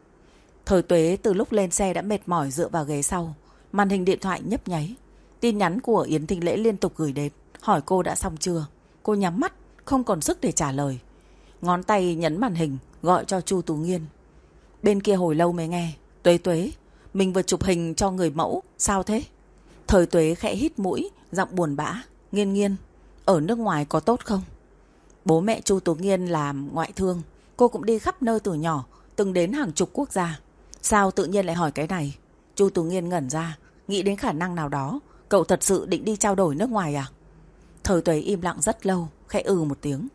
Thời Tuế từ lúc lên xe đã mệt mỏi dựa vào ghế sau. Màn hình điện thoại nhấp nháy. Tin nhắn của Yến Thinh Lễ liên tục gửi đến, hỏi cô đã xong chưa. Cô nhắm mắt, không còn sức để trả lời. Ngón tay nhấn màn hình, gọi cho Chu Tú Nghiên. Bên kia hồi lâu mới nghe. Tuế Tuế, mình vừa chụp hình cho người mẫu, sao thế? Thời Tuế khẽ hít mũi, giọng buồn bã. Nghiên Nghiên, ở nước ngoài có tốt không? Bố mẹ Chu Tú Nghiên làm ngoại thương, cô cũng đi khắp nơi từ nhỏ, từng đến hàng chục quốc gia. Sao tự nhiên lại hỏi cái này? Chu Tú Nghiên ngẩn ra, nghĩ đến khả năng nào đó. Cậu thật sự định đi trao đổi nước ngoài à? Thời Tuế im lặng rất lâu, khẽ một tiếng.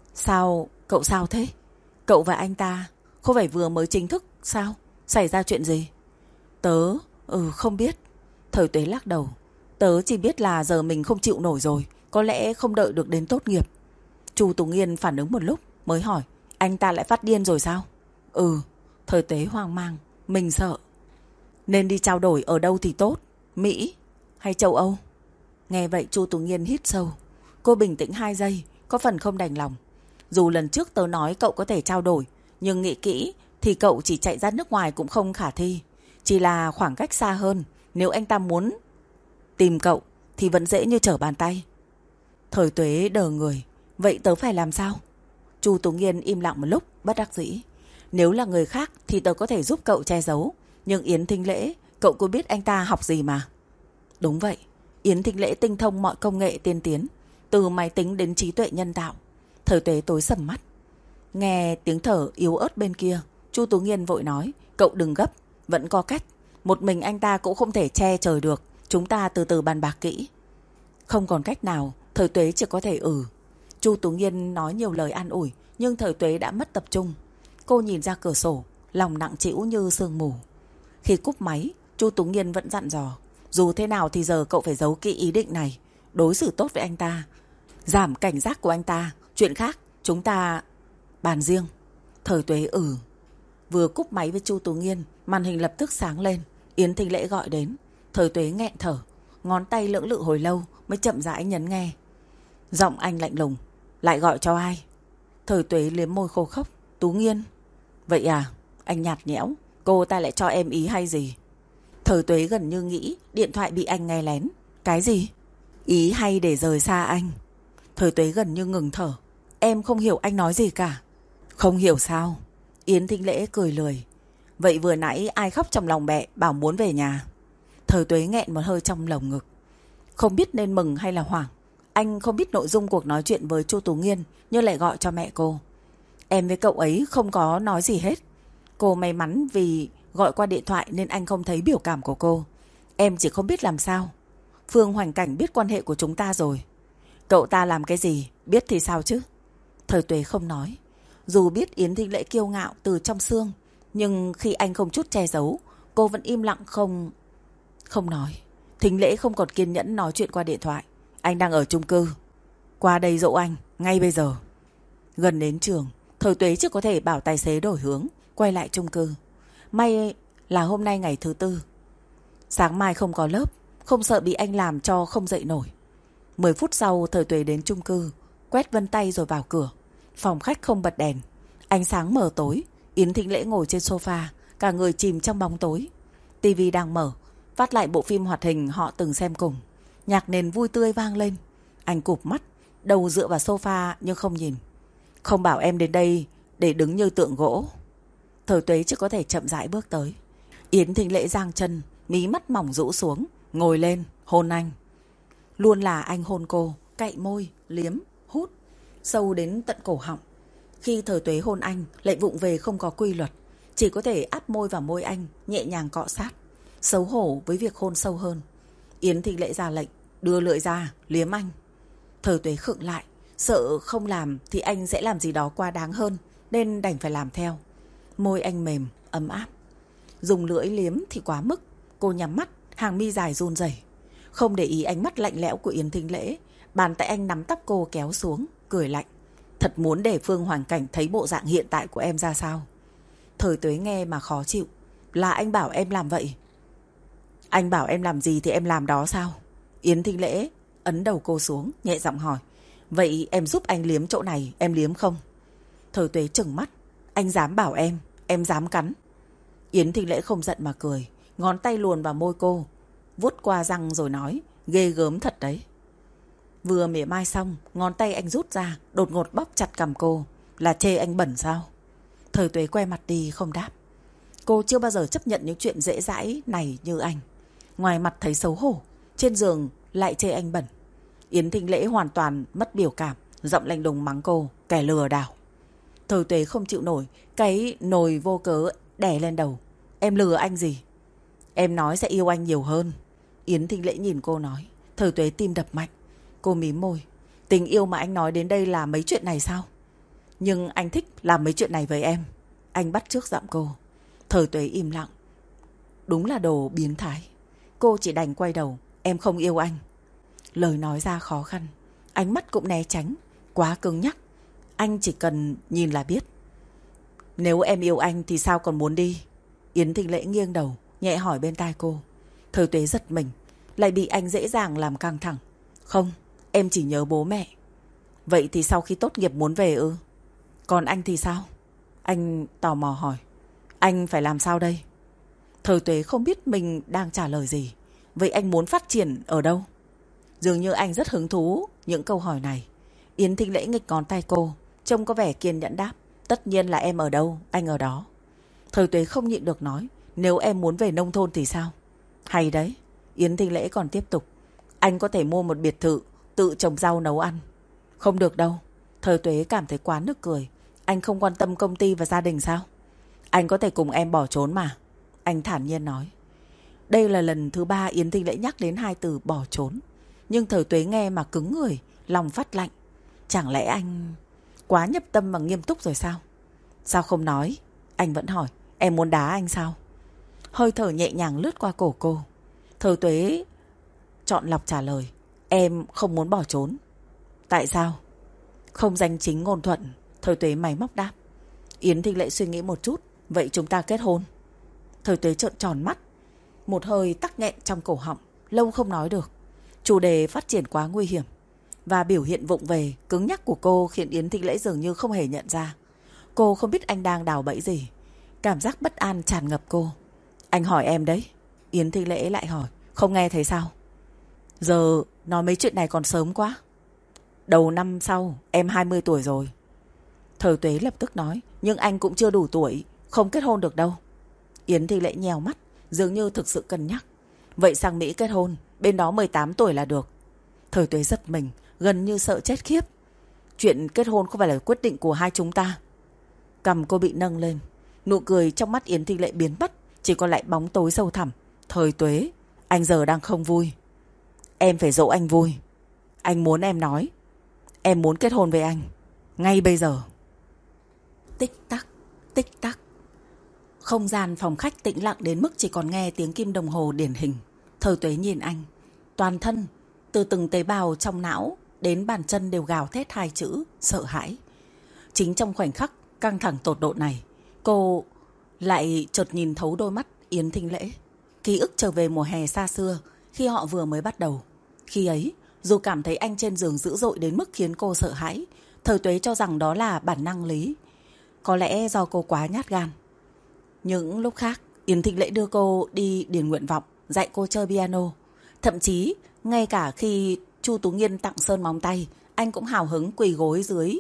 Sao, cậu sao thế? Cậu và anh ta không phải vừa mới chính thức sao? Xảy ra chuyện gì? Tớ, không biết. Thời Tuế lắc đầu. Tớ chỉ biết là giờ mình không chịu nổi rồi, có lẽ không đợi được đến tốt nghiệp. Chu Tú Nghiên phản ứng một lúc mới hỏi, anh ta lại phát điên rồi sao? Thời Tuế hoang mang. Mình sợ. Nên đi trao đổi ở đâu thì tốt? Mỹ hay châu Âu? Nghe vậy Chu Tú Nghiên hít sâu. Cô bình tĩnh 2 giây, có phần không đành lòng. Dù lần trước tớ nói cậu có thể trao đổi, nhưng nghĩ kỹ thì cậu chỉ chạy ra nước ngoài cũng không khả thi. Chỉ là khoảng cách xa hơn. Nếu anh ta muốn tìm cậu thì vẫn dễ như trở bàn tay. Thời Tuế đờ người. Vậy tớ phải làm sao? Chu Tú Nghiên im lặng một lúc, bất đắc dĩ. Nếu là người khác thì tớ có thể giúp cậu che giấu. Nhưng Yến Thinh Lễ, cậu có biết anh ta học gì mà? Đúng vậy, Yến Thinh Lễ tinh thông mọi công nghệ tiên tiến, từ máy tính đến trí tuệ nhân tạo. Thời Tuế tối sầm mắt. Nghe tiếng thở yếu ớt bên kia, Chu Tú Nghiên vội nói, cậu đừng gấp, vẫn có cách. Một mình anh ta cũng không thể che trời được, chúng ta từ từ bàn bạc kỹ. Không còn cách nào, Thời Tuế chỉ có thể Chu Tú Nghiên nói nhiều lời an ủi, nhưng Thời Tuế đã mất tập trung. Cô nhìn ra cửa sổ, lòng nặng trĩu như sương mù. Khi cúp máy, Chu Tú Nghiên vẫn dặn dò, dù thế nào thì giờ cậu phải giấu kỹ ý định này, đối xử tốt với anh ta, giảm cảnh giác của anh ta. Chuyện khác chúng ta bàn riêng. Thời Tuế Vừa cúp máy với Chu Tú Nghiên, màn hình lập tức sáng lên. Yến Thinh Lễ gọi đến. Thời Tuế nghẹn thở, ngón tay lưỡng lự hồi lâu mới chậm rãi nhấn nghe. Giọng anh lạnh lùng. Lại gọi cho ai? Thời Tuế liếm môi khô khốc. Tú Nghiên. Vậy à? Anh nhạt nhẽo. Cô ta lại cho em ý hay gì? Thời Tuế gần như nghĩ điện thoại bị anh nghe lén. Cái gì? Ý hay để rời xa anh. Thời Tuế gần như ngừng thở. Em không hiểu anh nói gì cả. Không hiểu sao? Yến Thinh Lễ cười lười. Vậy vừa nãy ai khóc trong lòng mẹ bảo muốn về nhà? Thời Tuế nghẹn một hơi trong lồng ngực. Không biết nên mừng hay là hoảng. Anh không biết nội dung cuộc nói chuyện với Chu Tú Nghiên, nhưng lại gọi cho mẹ cô. Em với cậu ấy không có nói gì hết. Cô may mắn vì gọi qua điện thoại nên anh không thấy biểu cảm của cô. Em chỉ không biết làm sao. Phương Hoành Cảnh biết quan hệ của chúng ta rồi. Cậu ta làm cái gì, biết thì sao chứ? Thời Tuế không nói. Dù biết Yến Thinh Lễ kiêu ngạo từ trong xương, nhưng khi anh không chút che giấu, cô vẫn im lặng không nói. Thinh Lễ không còn kiên nhẫn nói chuyện qua điện thoại. Anh đang ở chung cư. Qua đây dỗ anh, ngay bây giờ. Gần đến trường, Thời Tuế chỉ có thể bảo tài xế đổi hướng, quay lại chung cư. May là hôm nay ngày thứ tư. Sáng mai không có lớp, không sợ bị anh làm cho không dậy nổi. 10 phút sau Thời Tuế đến chung cư, quét vân tay rồi vào cửa. Phòng khách không bật đèn, ánh sáng mờ tối. Yến Thinh Lễ ngồi trên sofa, cả người chìm trong bóng tối. Tivi đang mở, phát lại bộ phim hoạt hình họ từng xem cùng. Nhạc nền vui tươi vang lên. Anh cụp mắt, đầu dựa vào sofa nhưng không nhìn. Không bảo em đến đây để đứng như tượng gỗ. Thời Tuế chỉ có thể chậm rãi bước tới. Yến Thính Lễ giang chân, mí mắt mỏng rũ xuống, ngồi lên, hôn anh. Luôn là anh hôn cô, cạy môi, liếm, hút, sâu đến tận cổ họng. Khi Thời Tuế hôn anh, lại vụng về không có quy luật, chỉ có thể áp môi vào môi anh, nhẹ nhàng cọ sát. Xấu hổ với việc hôn sâu hơn. Yến Thính Lễ ra lệnh, đưa lưỡi ra, liếm anh. Thời Tuế khựng lại, sợ không làm thì anh sẽ làm gì đó quá đáng hơn, nên đành phải làm theo. Môi anh mềm, ấm áp. Dùng lưỡi liếm thì quá mức. Cô nhắm mắt, hàng mi dài run rẩy, không để ý ánh mắt lạnh lẽo của Yến Thính Lễ. Bàn tay anh nắm tóc cô kéo xuống, cười lạnh. Thật muốn để Phương Hoàng Cảnh thấy bộ dạng hiện tại của em ra sao. Thời Tuế nghe mà khó chịu. Là anh bảo em làm vậy. Anh bảo em làm gì thì em làm đó sao? Yến Thính Lễ ấn đầu cô xuống, nhẹ giọng hỏi. Vậy em giúp anh liếm chỗ này, em liếm không? Thời Tuế trừng mắt. Anh dám bảo em dám cắn. Yến Thính Lễ không giận mà cười, ngón tay luồn vào môi cô, vuốt qua răng rồi nói. Ghê gớm thật đấy. Vừa mỉa mai xong, ngón tay anh rút ra, đột ngột bóp chặt cằm cô. Là chê anh bẩn sao? Thời Tuế quay mặt đi không đáp. Cô chưa bao giờ chấp nhận những chuyện dễ dãi này như anh. Ngoài mặt thấy xấu hổ, trên giường lại chê anh bẩn. Yến Thính Lễ hoàn toàn mất biểu cảm, giọng lạnh lùng mắng cô, kẻ lừa đảo. Thời Tuế không chịu nổi cái nồi vô cớ đè lên đầu. Em lừa anh gì? Em nói sẽ yêu anh nhiều hơn. Yến Thính Lễ nhìn cô nói. Thời Tuế tim đập mạnh. Cô mím môi. Tình yêu mà anh nói đến đây là mấy chuyện này sao? Nhưng anh thích làm mấy chuyện này với em. Anh bắt chước giọng cô. Thời Tuế im lặng. Đúng là đồ biến thái. Cô chỉ đành quay đầu. Em không yêu anh. Lời nói ra khó khăn. Ánh mắt cũng né tránh. Quá cứng nhắc. Anh chỉ cần nhìn là biết. Nếu em yêu anh thì sao còn muốn đi? Yến Thính Lễ nghiêng đầu, nhẹ hỏi bên tai cô. Thời Tuế giật mình, lại bị anh dễ dàng làm căng thẳng. Không, em chỉ nhớ bố mẹ. Vậy thì sau khi tốt nghiệp muốn về ư? Còn anh thì sao? Anh tò mò hỏi. Anh phải làm sao đây? Thời Tuế không biết mình đang trả lời gì. Vậy anh muốn phát triển ở đâu? Dường như anh rất hứng thú những câu hỏi này. Yến Thính Lễ nghịch ngón tay cô, trông có vẻ kiên nhẫn đáp. Tất nhiên là em ở đâu, anh ở đó. Thời Tuế không nhịn được nói. Nếu em muốn về nông thôn thì sao? Hay đấy. Yến Thính Lễ còn tiếp tục. Anh có thể mua một biệt thự, tự trồng rau nấu ăn. Không được đâu. Thời Tuế cảm thấy quá nực cười. Anh không quan tâm công ty và gia đình sao? Anh có thể cùng em bỏ trốn mà. Anh thản nhiên nói. Đây là lần thứ 3 Yến Thính Lễ nhắc đến hai từ bỏ trốn. Nhưng Thời Tuế nghe mà cứng người, lòng phát lạnh. Chẳng lẽ anh quá nhập tâm và nghiêm túc rồi sao? Sao không nói? Anh vẫn hỏi. Em muốn đá anh sao? Hơi thở nhẹ nhàng lướt qua cổ cô. Thời Tuế chọn lọc trả lời. Em không muốn bỏ trốn. Tại sao? Không danh chính ngôn thuận. Thời Tuế máy móc đáp. Yến Thính Lễ suy nghĩ một chút. Vậy chúng ta kết hôn. Thời Tuế trợn tròn mắt. Một hơi tắc nghẹn trong cổ họng. Lâu không nói được. Chủ đề phát triển quá nguy hiểm. Và biểu hiện vụng về, cứng nhắc của cô khiến Yến Thính Lễ dường như không hề nhận ra. Cô không biết anh đang đào bẫy gì. Cảm giác bất an tràn ngập cô. Anh hỏi em đấy. Yến Thính Lễ lại hỏi. Không nghe thấy sao? Giờ nói mấy chuyện này còn sớm quá. Đầu năm sau em 20 tuổi rồi. Thời Tuế lập tức nói. Nhưng anh cũng chưa đủ tuổi, không kết hôn được đâu. Yến Thính Lễ nhèo mắt, dường như thực sự cân nhắc. Vậy sang Mỹ kết hôn, bên đó 18 tuổi là được. Thời Tuế giật mình, gần như sợ chết khiếp. Chuyện kết hôn không phải là quyết định của hai chúng ta. Cằm cô bị nâng lên. Nụ cười trong mắt Yến Thính Lễ biến mất, chỉ còn lại bóng tối sâu thẳm. Thời Tuế, anh giờ đang không vui. Em phải dỗ anh vui. Anh muốn em nói. Em muốn kết hôn với anh. Ngay bây giờ. Tích tắc, tích tắc. Không gian phòng khách tĩnh lặng đến mức chỉ còn nghe tiếng kim đồng hồ điển hình. Thời Tuế nhìn anh. Toàn thân, từ từng tế bào trong não đến bàn chân đều gào thét hai chữ sợ hãi. Chính trong khoảnh khắc căng thẳng tột độ này, cô lại chợt nhìn thấu đôi mắt Yến Thính Lễ. Ký ức trở về mùa hè xa xưa, khi họ vừa mới bắt đầu. Khi ấy, dù cảm thấy anh trên giường dữ dội đến mức khiến cô sợ hãi, Thời Tuế cho rằng đó là bản năng lý. Có lẽ do cô quá nhát gan. Những lúc khác, Yến Thính Lễ đưa cô đi điền nguyện vọng, dạy cô chơi piano. Thậm chí, ngay cả khi Chu Tú Nghiên tặng sơn móng tay, anh cũng hào hứng quỳ gối dưới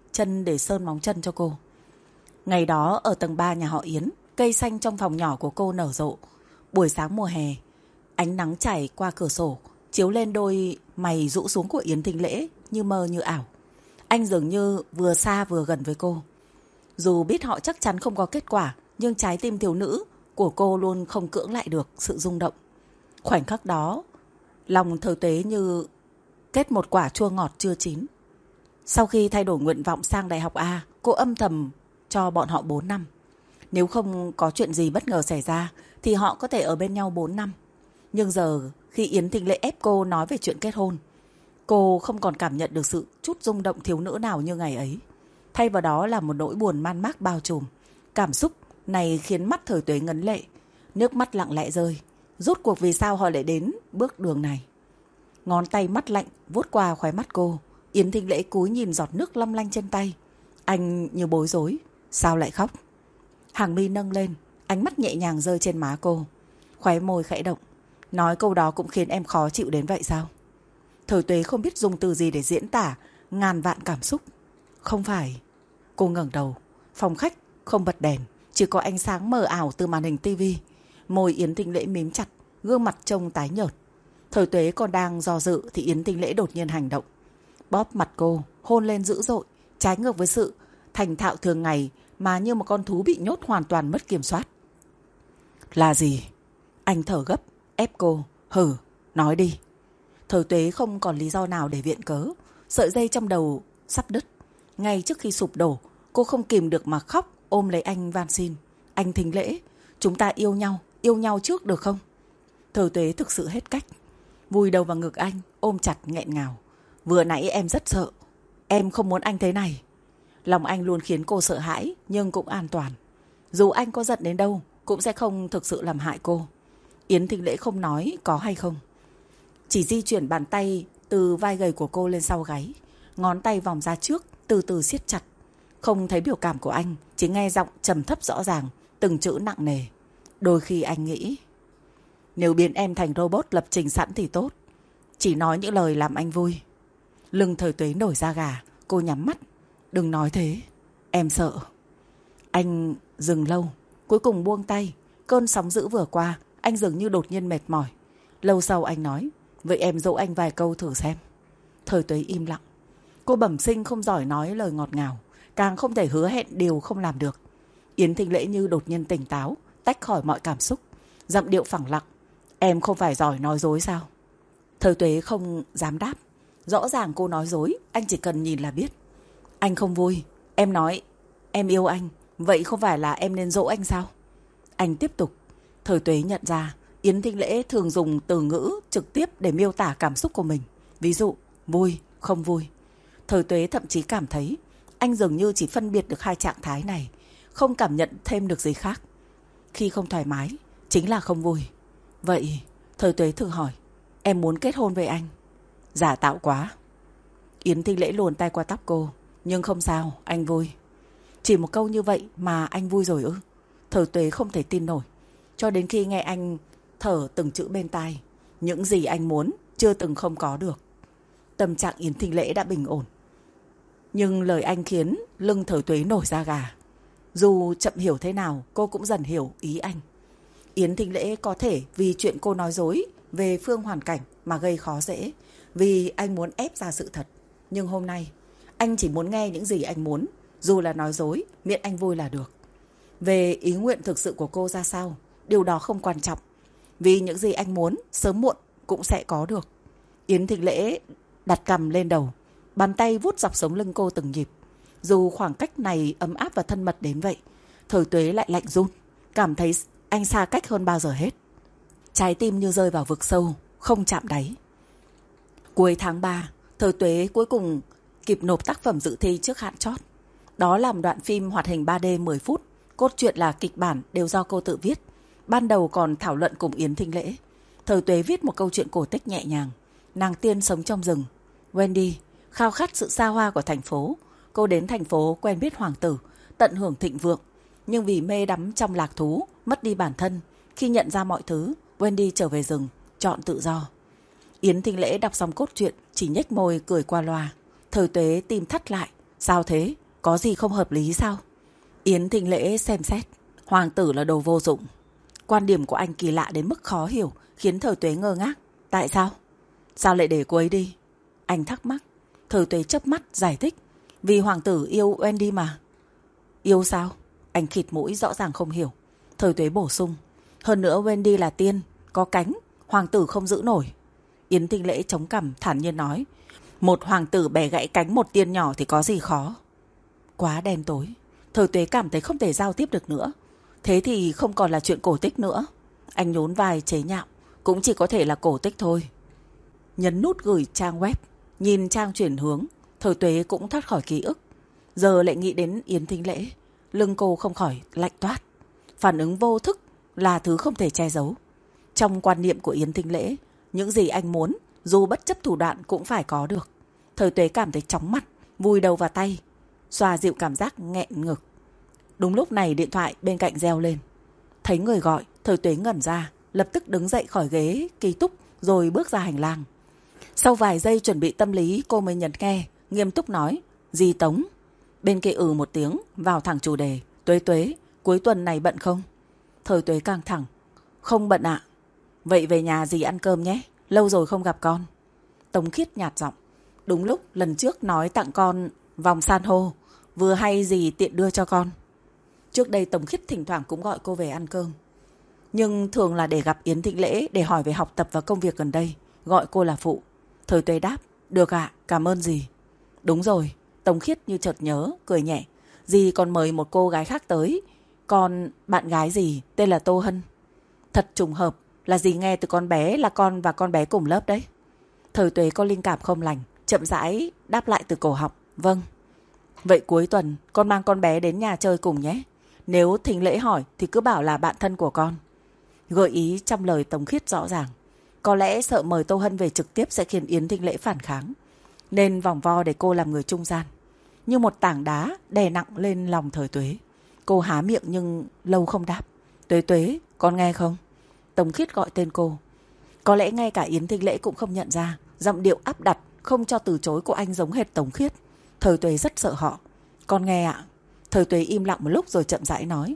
chân để sơn móng chân cho cô. Ngày đó ở tầng 3 nhà họ Yến, cây xanh trong phòng nhỏ của cô nở rộ. Buổi sáng mùa hè, ánh nắng chảy qua cửa sổ, chiếu lên đôi mày rũ xuống của Yến Thính Lễ như mơ như ảo. Anh dường như vừa xa vừa gần với cô. Dù biết họ chắc chắn không có kết quả, nhưng trái tim thiếu nữ của cô luôn không cưỡng lại được sự rung động. Khoảnh khắc đó, lòng Thời Tuế như kết một quả chua ngọt chưa chín. Sau khi thay đổi nguyện vọng sang đại học A, cô âm thầm cho bọn họ 4 năm. Nếu không có chuyện gì bất ngờ xảy ra thì họ có thể ở bên nhau 4 năm. Nhưng giờ khi Yến Thính Lễ ép cô nói về chuyện kết hôn, cô không còn cảm nhận được sự chút rung động thiếu nữ nào như ngày ấy. Thay vào đó là một nỗi buồn man mác bao trùm. Cảm xúc này khiến mắt Thời Tuế ngấn lệ, nước mắt lặng lẽ rơi. Rốt cuộc vì sao họ lại đến bước đường này? Ngón tay mắt lạnh vuốt qua khóe mắt cô. Yến Thính Lễ cúi nhìn giọt nước long lanh trên tay. Anh như bối rối. Sao lại khóc? Hàng mi nâng lên, ánh mắt nhẹ nhàng rơi trên má cô. Khóe môi khẽ động. Nói câu đó cũng khiến em khó chịu đến vậy sao? Thời Tuế không biết dùng từ gì để diễn tả ngàn vạn cảm xúc. Không phải. Cô ngẩng đầu. Phòng khách không bật đèn, chỉ có ánh sáng mờ ảo từ màn hình tivi. Môi Yến Thính Lễ mím chặt, gương mặt trông tái nhợt. Thời Tuế còn đang do dự thì Yến Thính Lễ đột nhiên hành động. Bóp mặt cô, hôn lên dữ dội, trái ngược với sự thành thạo thường ngày mà như một con thú bị nhốt hoàn toàn mất kiểm soát. Là gì? Anh thở gấp, ép cô. Hử, nói đi. Thời Tuế không còn lý do nào để viện cớ. Sợi dây trong đầu sắp đứt. Ngay trước khi sụp đổ, cô không kìm được mà khóc, ôm lấy anh van xin. Anh Thính Lễ, chúng ta yêu nhau trước được không? Thời Tuế thực sự hết cách. Vùi đầu vào ngực anh, ôm chặt nghẹn ngào. Vừa nãy em rất sợ. Em không muốn anh thế này. Lòng anh luôn khiến cô sợ hãi, nhưng cũng an toàn. Dù anh có giận đến đâu, cũng sẽ không thực sự làm hại cô. Yến Thính Lễ không nói có hay không, chỉ di chuyển bàn tay từ vai gầy của cô lên sau gáy. Ngón tay vòng ra trước, từ từ siết chặt. Không thấy biểu cảm của anh, chỉ nghe giọng trầm thấp rõ ràng, từng chữ nặng nề. Đôi khi anh nghĩ, nếu biến em thành robot lập trình sẵn thì tốt. Chỉ nói những lời làm anh vui. Lưng Thời Tuế nổi da gà. Cô nhắm mắt. Đừng nói thế, em sợ. Anh dừng lâu, cuối cùng buông tay. Cơn sóng dữ vừa qua, anh dường như đột nhiên mệt mỏi. Lâu sau anh nói, vậy em dỗ anh vài câu thử xem. Thời Tuế im lặng. Cô bẩm sinh không giỏi nói lời ngọt ngào, càng không thể hứa hẹn điều không làm được. Yến Thính Lễ như đột nhiên tỉnh táo, tách khỏi mọi cảm xúc, giọng điệu phẳng lặng. Em không phải giỏi nói dối sao? Thời Tuế không dám đáp. Rõ ràng cô nói dối, anh chỉ cần nhìn là biết. Anh không vui. Em nói em yêu anh, vậy không phải là em nên dỗ anh sao? Anh tiếp tục. Thời Tuế nhận ra Yến Thính Lễ thường dùng từ ngữ trực tiếp để miêu tả cảm xúc của mình. Ví dụ, vui, không vui. Thời Tuế thậm chí cảm thấy anh dường như chỉ phân biệt được hai trạng thái này, không cảm nhận thêm được gì khác. Khi không thoải mái, chính là không vui. Vậy, Thời Tuế thử hỏi, em muốn kết hôn với anh? Giả tạo quá. Yến Thính Lễ luồn tay qua tóc cô. Nhưng không sao, anh vui. Chỉ một câu như vậy mà anh vui rồi ư? Thời Tuế không thể tin nổi. Cho đến khi nghe anh thở từng chữ bên tai. Những gì anh muốn chưa từng không có được. Tâm trạng Yến Thính Lễ đã bình ổn. Nhưng lời anh khiến lưng Thời Tuế nổi da gà. Dù chậm hiểu thế nào, cô cũng dần hiểu ý anh. Yến Thính Lễ có thể vì chuyện cô nói dối về phương hoàn cảnh mà gây khó dễ, vì anh muốn ép ra sự thật. Nhưng hôm nay, anh chỉ muốn nghe những gì anh muốn, dù là nói dối, miễn anh vui là được. Về ý nguyện thực sự của cô ra sao, điều đó không quan trọng. Vì những gì anh muốn, sớm muộn cũng sẽ có được. Yến Thính Lễ đặt cằm lên đầu, bàn tay vuốt dọc sống lưng cô từng nhịp. Dù khoảng cách này ấm áp và thân mật đến vậy, Thời Tuế lại lạnh run, cảm thấy anh xa cách hơn bao giờ hết. Trái tim như rơi vào vực sâu, không chạm đáy. Cuối tháng 3, Thời Tuế cuối cùng kịp nộp tác phẩm dự thi trước hạn chót. Đó là một đoạn phim hoạt hình 3D 10 phút. Cốt truyện là kịch bản đều do cô tự viết. Ban đầu còn thảo luận cùng Yến Thính Lễ. Thời Tuế viết một câu chuyện cổ tích nhẹ nhàng. Nàng tiên sống trong rừng. Wendy khao khát sự xa hoa của thành phố. Cô đến thành phố quen biết hoàng tử, tận hưởng thịnh vượng. Nhưng vì mê đắm trong lạc thú, mất đi bản thân. Khi nhận ra mọi thứ, Wendy trở về rừng, chọn tự do. Yến Thính Lễ đọc xong cốt truyện, chỉ nhếch môi cười qua loa. Thời Tuế tim thắt lại. Sao thế? có gì không hợp lý sao? Yến Thính Lễ xem xét. Hoàng tử là đồ vô dụng. Quan điểm của anh kỳ lạ đến mức khó hiểu, khiến Thời Tuế ngơ ngác. Tại sao? Sao lại để cô ấy đi? Anh thắc mắc. Thời Tuế chớp mắt giải thích. Vì hoàng tử yêu Wendy mà. Yêu sao? Anh khịt mũi rõ ràng không hiểu. Thời Tuế bổ sung. Hơn nữa Wendy là tiên, có cánh, hoàng tử không giữ nổi. Yến Thính Lễ chống cằm thản nhiên nói. Một hoàng tử bẻ gãy cánh một tiên nhỏ thì có gì khó. Quá đen tối. Thời Tuế cảm thấy không thể giao tiếp được nữa. Thế thì không còn là chuyện cổ tích nữa. Anh nhún vai chế nhạo. Cũng chỉ có thể là cổ tích thôi. Nhấn nút gửi trang web. Nhìn trang chuyển hướng. Thời Tuế cũng thoát khỏi ký ức. Giờ lại nghĩ đến Yến Thính Lễ. Lưng cô không khỏi lạnh toát. Phản ứng vô thức là thứ không thể che giấu. Trong quan niệm của Yến Thính Lễ, những gì anh muốn, dù bất chấp thủ đoạn cũng phải có được. Thời Tuế cảm thấy chóng mặt, vùi đầu vào tay, xoa dịu cảm giác nghẹn ngực. Đúng lúc này điện thoại bên cạnh reo lên. Thấy người gọi, Thời Tuế ngẩn ra, lập tức đứng dậy khỏi ghế ký túc rồi bước ra hành lang. Sau vài giây chuẩn bị tâm lý cô mới nhấn nghe, nghiêm túc nói. Dì Tống. Bên kia một tiếng, vào thẳng chủ đề. Tuế, cuối tuần này bận không? Thời Tuế căng thẳng. Không bận ạ. Vậy về nhà dì ăn cơm nhé, lâu rồi không gặp con. Tống Khiết nhạt giọng. Đúng lúc lần trước nói tặng con vòng san hô, vừa hay dì tiện đưa cho con. Trước đây Tống Khiết thỉnh thoảng cũng gọi cô về ăn cơm, nhưng thường là để gặp Yến Thính Lễ để hỏi về học tập và công việc gần đây, gọi cô là phụ. Thời Tuế đáp. Được ạ, cảm ơn dì. Đúng rồi. Tống Khiết như chợt nhớ, cười nhẹ. Dì còn mời một cô gái khác tới. Con bạn gái dì tên là Tô Hân. Thật trùng hợp là dì nghe từ con bé là con và con bé cùng lớp đấy. Thời Tuế có linh cảm không lành, chậm rãi đáp lại từ cổ họng. Vâng. Vậy cuối tuần con mang con bé đến nhà chơi cùng nhé. Nếu Thính Lễ hỏi thì cứ bảo là bạn thân của con. Gợi ý trong lời Tống Khiết rõ ràng. Có lẽ sợ mời Tô Hân về trực tiếp sẽ khiến Yến Thính Lễ phản kháng, nên vòng vo để cô làm người trung gian. Như một tảng đá đè nặng lên lòng Thời Tuế. Cô há miệng nhưng lâu không đáp. Tuế, con nghe không? Tống Khiết gọi tên cô. Có lẽ ngay cả Yến Thính Lễ cũng không nhận ra giọng điệu áp đặt, không cho từ chối của anh giống hệt Tống Khiết. Thời Tuế rất sợ họ. Con nghe ạ. Thời Tuế im lặng một lúc rồi chậm rãi nói.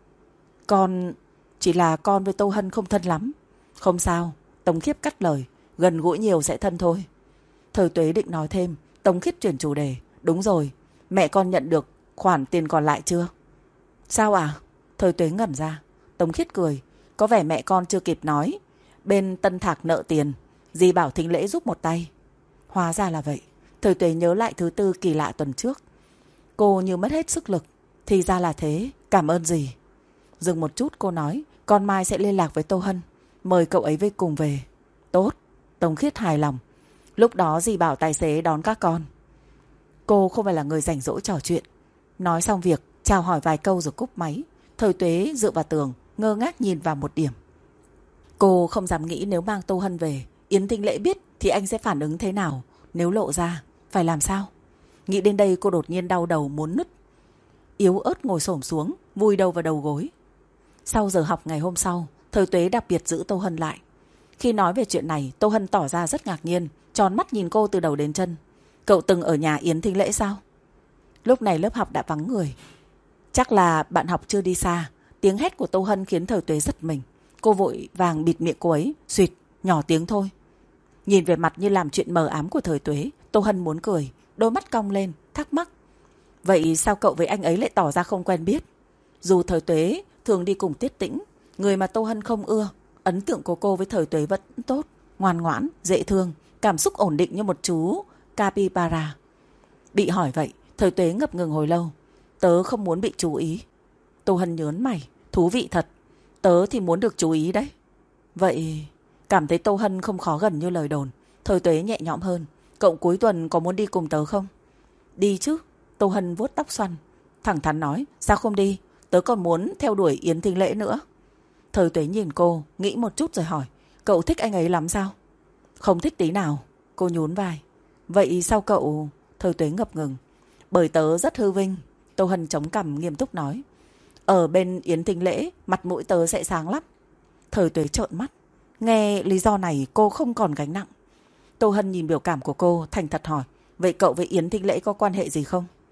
Chỉ là con với Tô Hân không thân lắm. Không sao. Tống Khiết cắt lời. Gần gũi nhiều sẽ thân thôi. Thời Tuế định nói thêm. Tống Khiết chuyển chủ đề. Đúng rồi. Mẹ con nhận được khoản tiền còn lại chưa? Sao à? Thời Tuế ngẩn ra. Tống Khiết cười. Có vẻ mẹ con chưa kịp nói. Bên Tân Thạc nợ tiền. Dì bảo Thính Lễ giúp một tay. Hóa ra là vậy. Thời Tuế nhớ lại thứ tư kỳ lạ tuần trước. Cô như mất hết sức lực. Thì ra là thế. Cảm ơn dì. Dừng một chút cô nói. Con mai sẽ liên lạc với Tô Hân. Mời cậu ấy cùng về. Tốt. Tống Khiết hài lòng. Lúc đó dì bảo tài xế đón các con. Cô không phải là người rảnh rỗi trò chuyện. Nói xong việc, chào hỏi vài câu rồi cúp máy. Thời Tuế dựa vào tường, ngơ ngác nhìn vào một điểm. Cô không dám nghĩ nếu mang Tô Hân về, Yến Thính Lễ biết thì anh sẽ phản ứng thế nào. Nếu lộ ra, phải làm sao? Nghĩ đến đây cô đột nhiên đau đầu muốn nứt. Yếu ớt ngồi xổm xuống, vùi đầu vào đầu gối. Sau giờ học ngày hôm sau, Thời Tuế đặc biệt giữ Tô Hân lại. Khi nói về chuyện này, Tô Hân tỏ ra rất ngạc nhiên, tròn mắt nhìn cô từ đầu đến chân. Cậu từng ở nhà Yến Thính Lễ sao? Lúc này lớp học đã vắng người. Chắc là bạn học chưa đi xa. Tiếng hét của Tô Hân khiến Thời Tuế giật mình. Cô vội vàng bịt miệng cô ấy. Xuyệt, nhỏ tiếng thôi. Nhìn về mặt như làm chuyện mờ ám của Thời Tuế, Tô Hân muốn cười, đôi mắt cong lên, thắc mắc. Vậy sao cậu với anh ấy lại tỏ ra không quen biết? Dù Thời Tuế thường đi cùng Tiết Tĩnh, người mà Tô Hân không ưa, ấn tượng của cô với Thời Tuế vẫn tốt, ngoan ngoãn, dễ thương, cảm xúc ổn định như một chú capybara. Bị hỏi vậy, Thời Tuế ngập ngừng hồi lâu. Tớ không muốn bị chú ý. Tô Hân nhớn mày. Thú vị thật. Tớ thì muốn được chú ý đấy. Vậy... Cảm thấy Tô Hân không khó gần như lời đồn, Thời Tuế nhẹ nhõm hơn. Cậu cuối tuần có muốn đi cùng tớ không? Đi chứ. Tô Hân vuốt tóc xoăn, thẳng thắn nói. Sao không đi? Tớ còn muốn theo đuổi Yến Thính Lễ nữa. Thời Tuế nhìn cô, nghĩ một chút rồi hỏi. Cậu thích anh ấy lắm sao? Không thích tí nào. Cô nhún vai. Vậy sao cậu... Thời Tuế ngập ngừng. Bởi tớ rất hư vinh. Tô Hân chống cằm nghiêm túc nói. Ở bên Yến Thính Lễ, mặt mũi tớ sẽ sáng lắm. Thời Tuế trợn mắt. Nghe lý do này cô không còn gánh nặng. Tô Hân nhìn biểu cảm của cô, thành thật hỏi. Vậy cậu với Yến Thính Lễ có quan hệ gì không?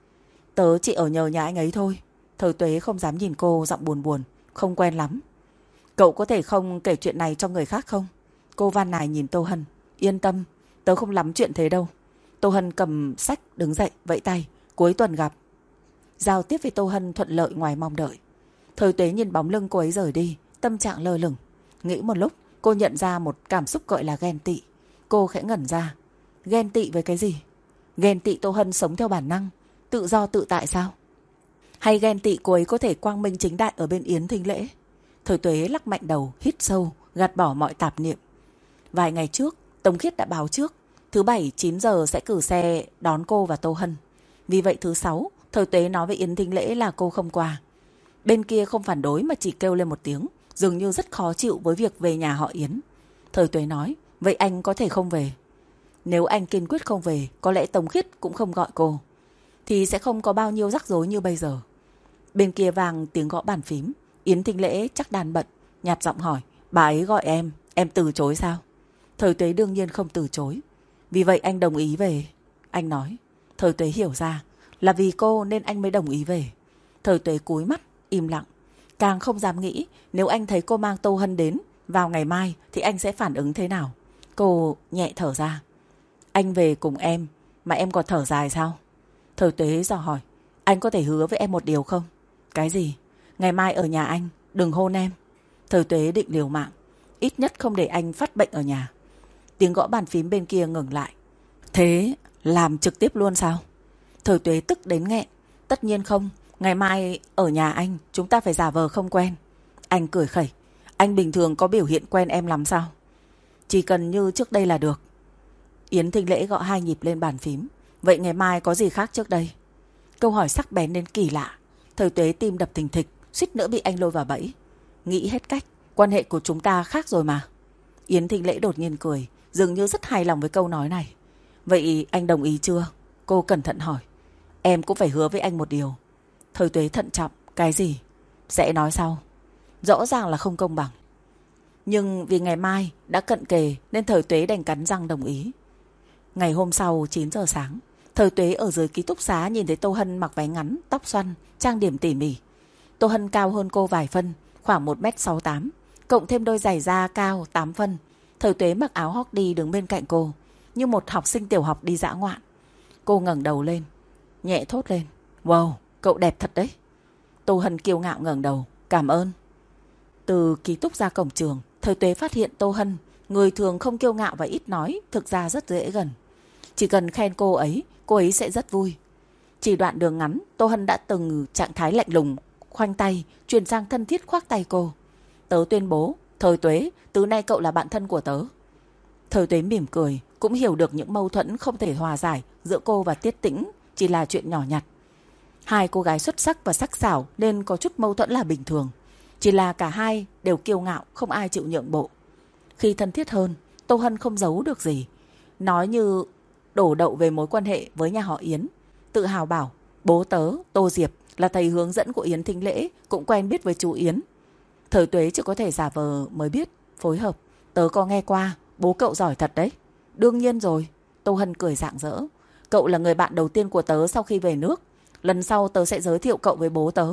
Tớ chỉ ở nhờ nhà anh ấy thôi. Thời Tuế không dám nhìn cô, giọng buồn buồn. Không quen lắm. Cậu có thể không kể chuyện này cho người khác không? Cô van nài nhìn Tô Hân. Yên tâm, tớ không lắm chuyện thế đâu. Tô Hân cầm sách đứng dậy, vẫy tay. Cuối tuần gặp. Giao tiếp với Tô Hân thuận lợi ngoài mong đợi. Thời Tuế nhìn bóng lưng cô ấy rời đi, tâm trạng lơ lửng. Nghĩ một lúc, cô nhận ra một cảm xúc gọi là ghen tị. Cô khẽ ngẩn ra. Ghen tị với cái gì? Ghen tị Tô Hân sống theo bản năng, tự do tự tại sao? Hay ghen tị cô ấy có thể quang minh chính đại ở bên Yến Thính Lễ? Thời Tuế lắc mạnh đầu, hít sâu, gạt bỏ mọi tạp niệm. Vài ngày trước, Tống Khiết đã báo trước, thứ Bảy 9 giờ sẽ cử xe đón cô và Tô Hân. Vì vậy thứ Sáu, Thời Tuế nói với Yến Thính Lễ là cô không qua. Bên kia không phản đối mà chỉ kêu lên một tiếng, dường như rất khó chịu với việc về nhà họ Yến. Thời Tuế nói, vậy anh có thể không về. Nếu anh kiên quyết không về, có lẽ Tống Khiết cũng không gọi cô, thì sẽ không có bao nhiêu rắc rối như bây giờ. Bên kia vang tiếng gõ bàn phím. Yến Thính Lễ chắc đàn bận, nhạt giọng hỏi, bà ấy gọi em từ chối sao? Thời Tuế đương nhiên không từ chối. Vì vậy anh đồng ý về. Anh nói. Thời Tuế hiểu ra, là vì cô nên anh mới đồng ý về. Thời Tuế cúi mắt, im lặng. Càng không dám nghĩ nếu anh thấy cô mang Tô Hân đến vào ngày mai thì anh sẽ phản ứng thế nào. Cô nhẹ thở ra. Anh về cùng em mà em còn thở dài sao? Thời Tuế dò hỏi. Anh có thể hứa với em một điều không? Cái gì? Ngày mai ở nhà anh, đừng hôn em. Thời Tuế định liều mạng, ít nhất không để anh phát bệnh ở nhà. Tiếng gõ bàn phím bên kia ngừng lại. Thế làm trực tiếp luôn sao? Thời Tuế tức đến nghẹn. Tất nhiên không, ngày mai ở nhà anh chúng ta phải giả vờ không quen. Anh cười khẩy. Anh bình thường có biểu hiện quen em lắm sao? Chỉ cần như trước đây là được. Yến Thính Lễ gõ 2 nhịp lên bàn phím. Vậy ngày mai có gì khác trước đây? Câu hỏi sắc bén đến kỳ lạ. Thời Tuế tim đập thình thịch, suýt nữa bị anh lôi vào bẫy. Nghĩ hết cách, quan hệ của chúng ta khác rồi mà. Yến Thính Lễ đột nhiên cười, dường như rất hài lòng với câu nói này. Vậy anh đồng ý chưa? Cô cẩn thận hỏi. Em cũng phải hứa với anh một điều. Thời Tuế thận trọng. Cái gì? Sẽ nói sau. Rõ ràng là không công bằng. Nhưng vì ngày mai đã cận kề nên Thời Tuế đành cắn răng đồng ý. Ngày hôm sau 9 giờ sáng, Thời Tuế ở dưới ký túc xá nhìn thấy Tô Hân mặc váy ngắn, tóc xoăn, trang điểm tỉ mỉ. Tô Hân cao hơn cô vài phân, khoảng 1m68, cộng thêm đôi giày da cao 8 phân. Thời Tuế mặc áo hockey đứng bên cạnh cô, như một học sinh tiểu học đi dã ngoạn. Cô ngẩng đầu lên, nhẹ thốt lên. Wow, cậu đẹp thật đấy. Tô Hân kiêu ngạo ngẩng đầu. Cảm ơn. Từ ký túc ra cổng trường, Thời Tuế phát hiện Tô Hân, người thường không kiêu ngạo và ít nói, thực ra rất dễ gần. Chỉ cần khen cô ấy sẽ rất vui. Chỉ đoạn đường ngắn, Tô Hân đã từng trạng thái lạnh lùng, khoanh tay, chuyển sang thân thiết khoác tay cô. Tớ tuyên bố, Thời Tuế, từ nay cậu là bạn thân của tớ. Thời Tuế mỉm cười, cũng hiểu được những mâu thuẫn không thể hòa giải giữa cô và Tiết Tĩnh chỉ là chuyện nhỏ nhặt. Hai cô gái xuất sắc và sắc sảo nên có chút mâu thuẫn là bình thường. Chỉ là cả hai đều kiêu ngạo, không ai chịu nhượng bộ. Khi thân thiết hơn, Tô Hân không giấu được gì. Nói như đổ đậu về mối quan hệ với nhà họ Yến. Tự hào bảo, bố tớ, Tô Diệp, là thầy hướng dẫn của Yến Thính Lễ, cũng quen biết với chú Yến. Thời Tuế chỉ có thể giả vờ mới biết, phối hợp. Tớ có nghe qua, bố cậu giỏi thật đấy. Đương nhiên rồi. Tô Hân cười rạng rỡ. Cậu là người bạn đầu tiên của tớ sau khi về nước. Lần sau tớ sẽ giới thiệu cậu với bố tớ.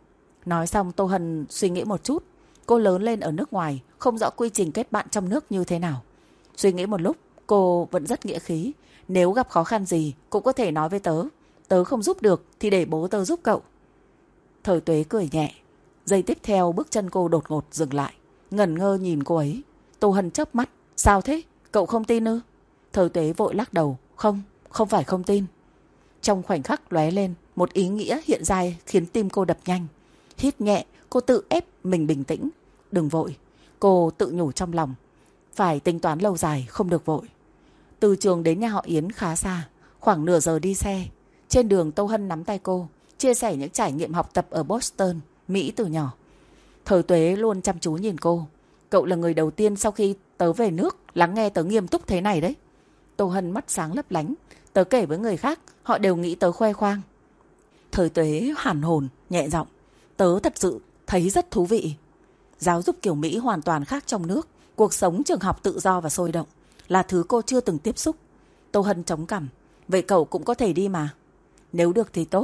Nói xong Tô Hân suy nghĩ một chút. Cô lớn lên ở nước ngoài, không rõ quy trình kết bạn trong nước như thế nào. Suy nghĩ một lúc, cô vẫn rất nghĩa khí. Nếu gặp khó khăn gì cũng có thể nói với tớ. Tớ không giúp được thì để bố tớ giúp cậu. Thời Tuế cười nhẹ. Giây tiếp theo bước chân cô đột ngột dừng lại, ngẩn ngơ nhìn cô ấy. Tô Hân chớp mắt. Sao thế? Cậu không tin ư? Thời Tuế vội lắc đầu. Không phải không tin. Trong khoảnh khắc lóe lên một ý nghĩa hiện ra khiến tim cô đập nhanh. Hít nhẹ, cô tự ép mình bình tĩnh. Đừng vội. Cô tự nhủ trong lòng. Phải tính toán lâu dài, không được vội. Từ trường đến nhà họ Yến khá xa, khoảng nửa giờ đi xe. Trên đường Tô Hân nắm tay cô, chia sẻ những trải nghiệm học tập ở Boston, Mỹ từ nhỏ. Thời Tuế luôn chăm chú nhìn cô. Cậu là người đầu tiên sau khi tớ về nước lắng nghe tớ nghiêm túc thế này đấy. Tô Hân mắt sáng lấp lánh. Tớ kể với người khác, họ đều nghĩ tớ khoe khoang. Thời Tuế hẳn hồn, nhẹ giọng. Tớ thật sự thấy rất thú vị. Giáo dục kiểu Mỹ hoàn toàn khác trong nước. Cuộc sống trường học tự do và sôi động, là thứ cô chưa từng tiếp xúc. Tô Hân chống cằm. Vậy cậu cũng có thể đi mà. Nếu được thì tốt.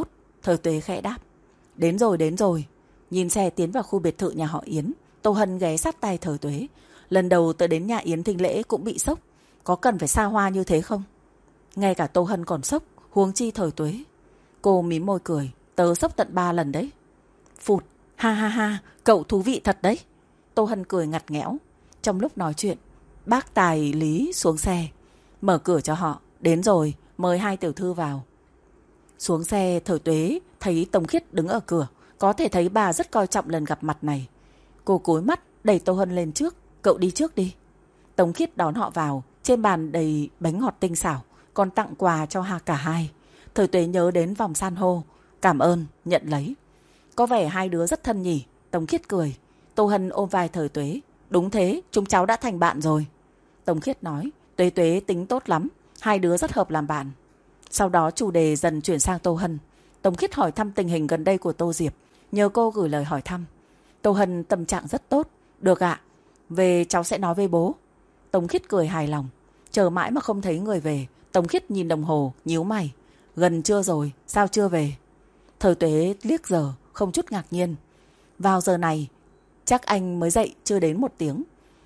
Thời Tuế khẽ đáp. Đến rồi, đến rồi. Nhìn xe tiến vào khu biệt thự nhà họ Yến, Tô Hân ghé sát tay Thời Tuế. Lần đầu tới đến nhà Yến Thính Lễ cũng bị sốc. Có cần phải xa hoa như thế không? Ngay cả Tô Hân còn sốc, huống chi Thời Tuế. Cô mím môi cười. Tớ sốc tận 3 lần đấy. Phụt, ha ha ha, cậu thú vị thật đấy. Tô Hân cười ngặt nghẽo. Trong lúc nói chuyện, bác tài lý xuống xe, mở cửa cho họ. Đến rồi, mời hai tiểu thư vào. Xuống xe, Thời Tuế thấy Tống Khiết đứng ở cửa. Có thể thấy bà rất coi trọng lần gặp mặt này. Cô cúi mắt đẩy Tô Hân lên trước. Cậu đi trước đi. Tống Khiết đón họ vào. Trên bàn đầy bánh ngọt tinh xảo, còn tặng quà cho cả hai. Thời Tuế nhớ đến vòng san hô. Cảm ơn, nhận lấy. Có vẻ hai đứa rất thân nhỉ. Tống Khiết cười. Tô Hân ôm vai Thời Tuế. Đúng thế, chúng cháu đã thành bạn rồi. Tống Khiết nói. Tuế Tuế tính tốt lắm, hai đứa rất hợp làm bạn. Sau đó chủ đề dần chuyển sang Tô Hân. Tống Khiết hỏi thăm tình hình gần đây của Tô Diệp, nhờ cô gửi lời hỏi thăm. Tô Hân tâm trạng rất tốt. Được ạ, về cháu sẽ nói với bố. Tống Khiết cười hài lòng. Chờ mãi mà không thấy người về. Tống Khiết nhìn đồng hồ, nhíu mày. Gần trưa rồi, sao chưa về? Thời Tuế liếc giờ, không chút ngạc nhiên. Vào giờ này, chắc anh mới dậy chưa đến 1 tiếng.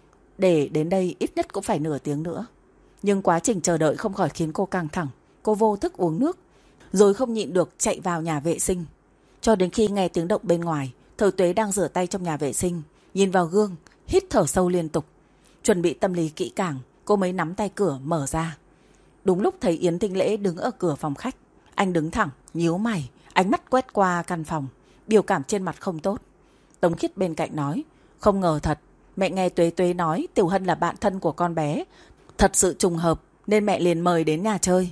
Để đến đây ít nhất cũng phải nửa tiếng nữa. Nhưng quá trình chờ đợi không khỏi khiến cô căng thẳng. Cô vô thức uống nước, rồi không nhịn được chạy vào nhà vệ sinh. Cho đến khi nghe tiếng động bên ngoài, Thời Tuế đang rửa tay trong nhà vệ sinh, nhìn vào gương, hít thở sâu liên tục. Chuẩn bị tâm lý kỹ càng, cô mới nắm tay cửa mở ra. Đúng lúc thấy Yến Thính Lễ đứng ở cửa phòng khách. Anh đứng thẳng, nhíu mày, ánh mắt quét qua căn phòng, biểu cảm trên mặt không tốt. Tống Khiết bên cạnh nói. Không ngờ thật, mẹ nghe Tuế Tuế nói Tiểu Hân là bạn thân của con bé. Thật sự trùng hợp nên mẹ liền mời đến nhà chơi.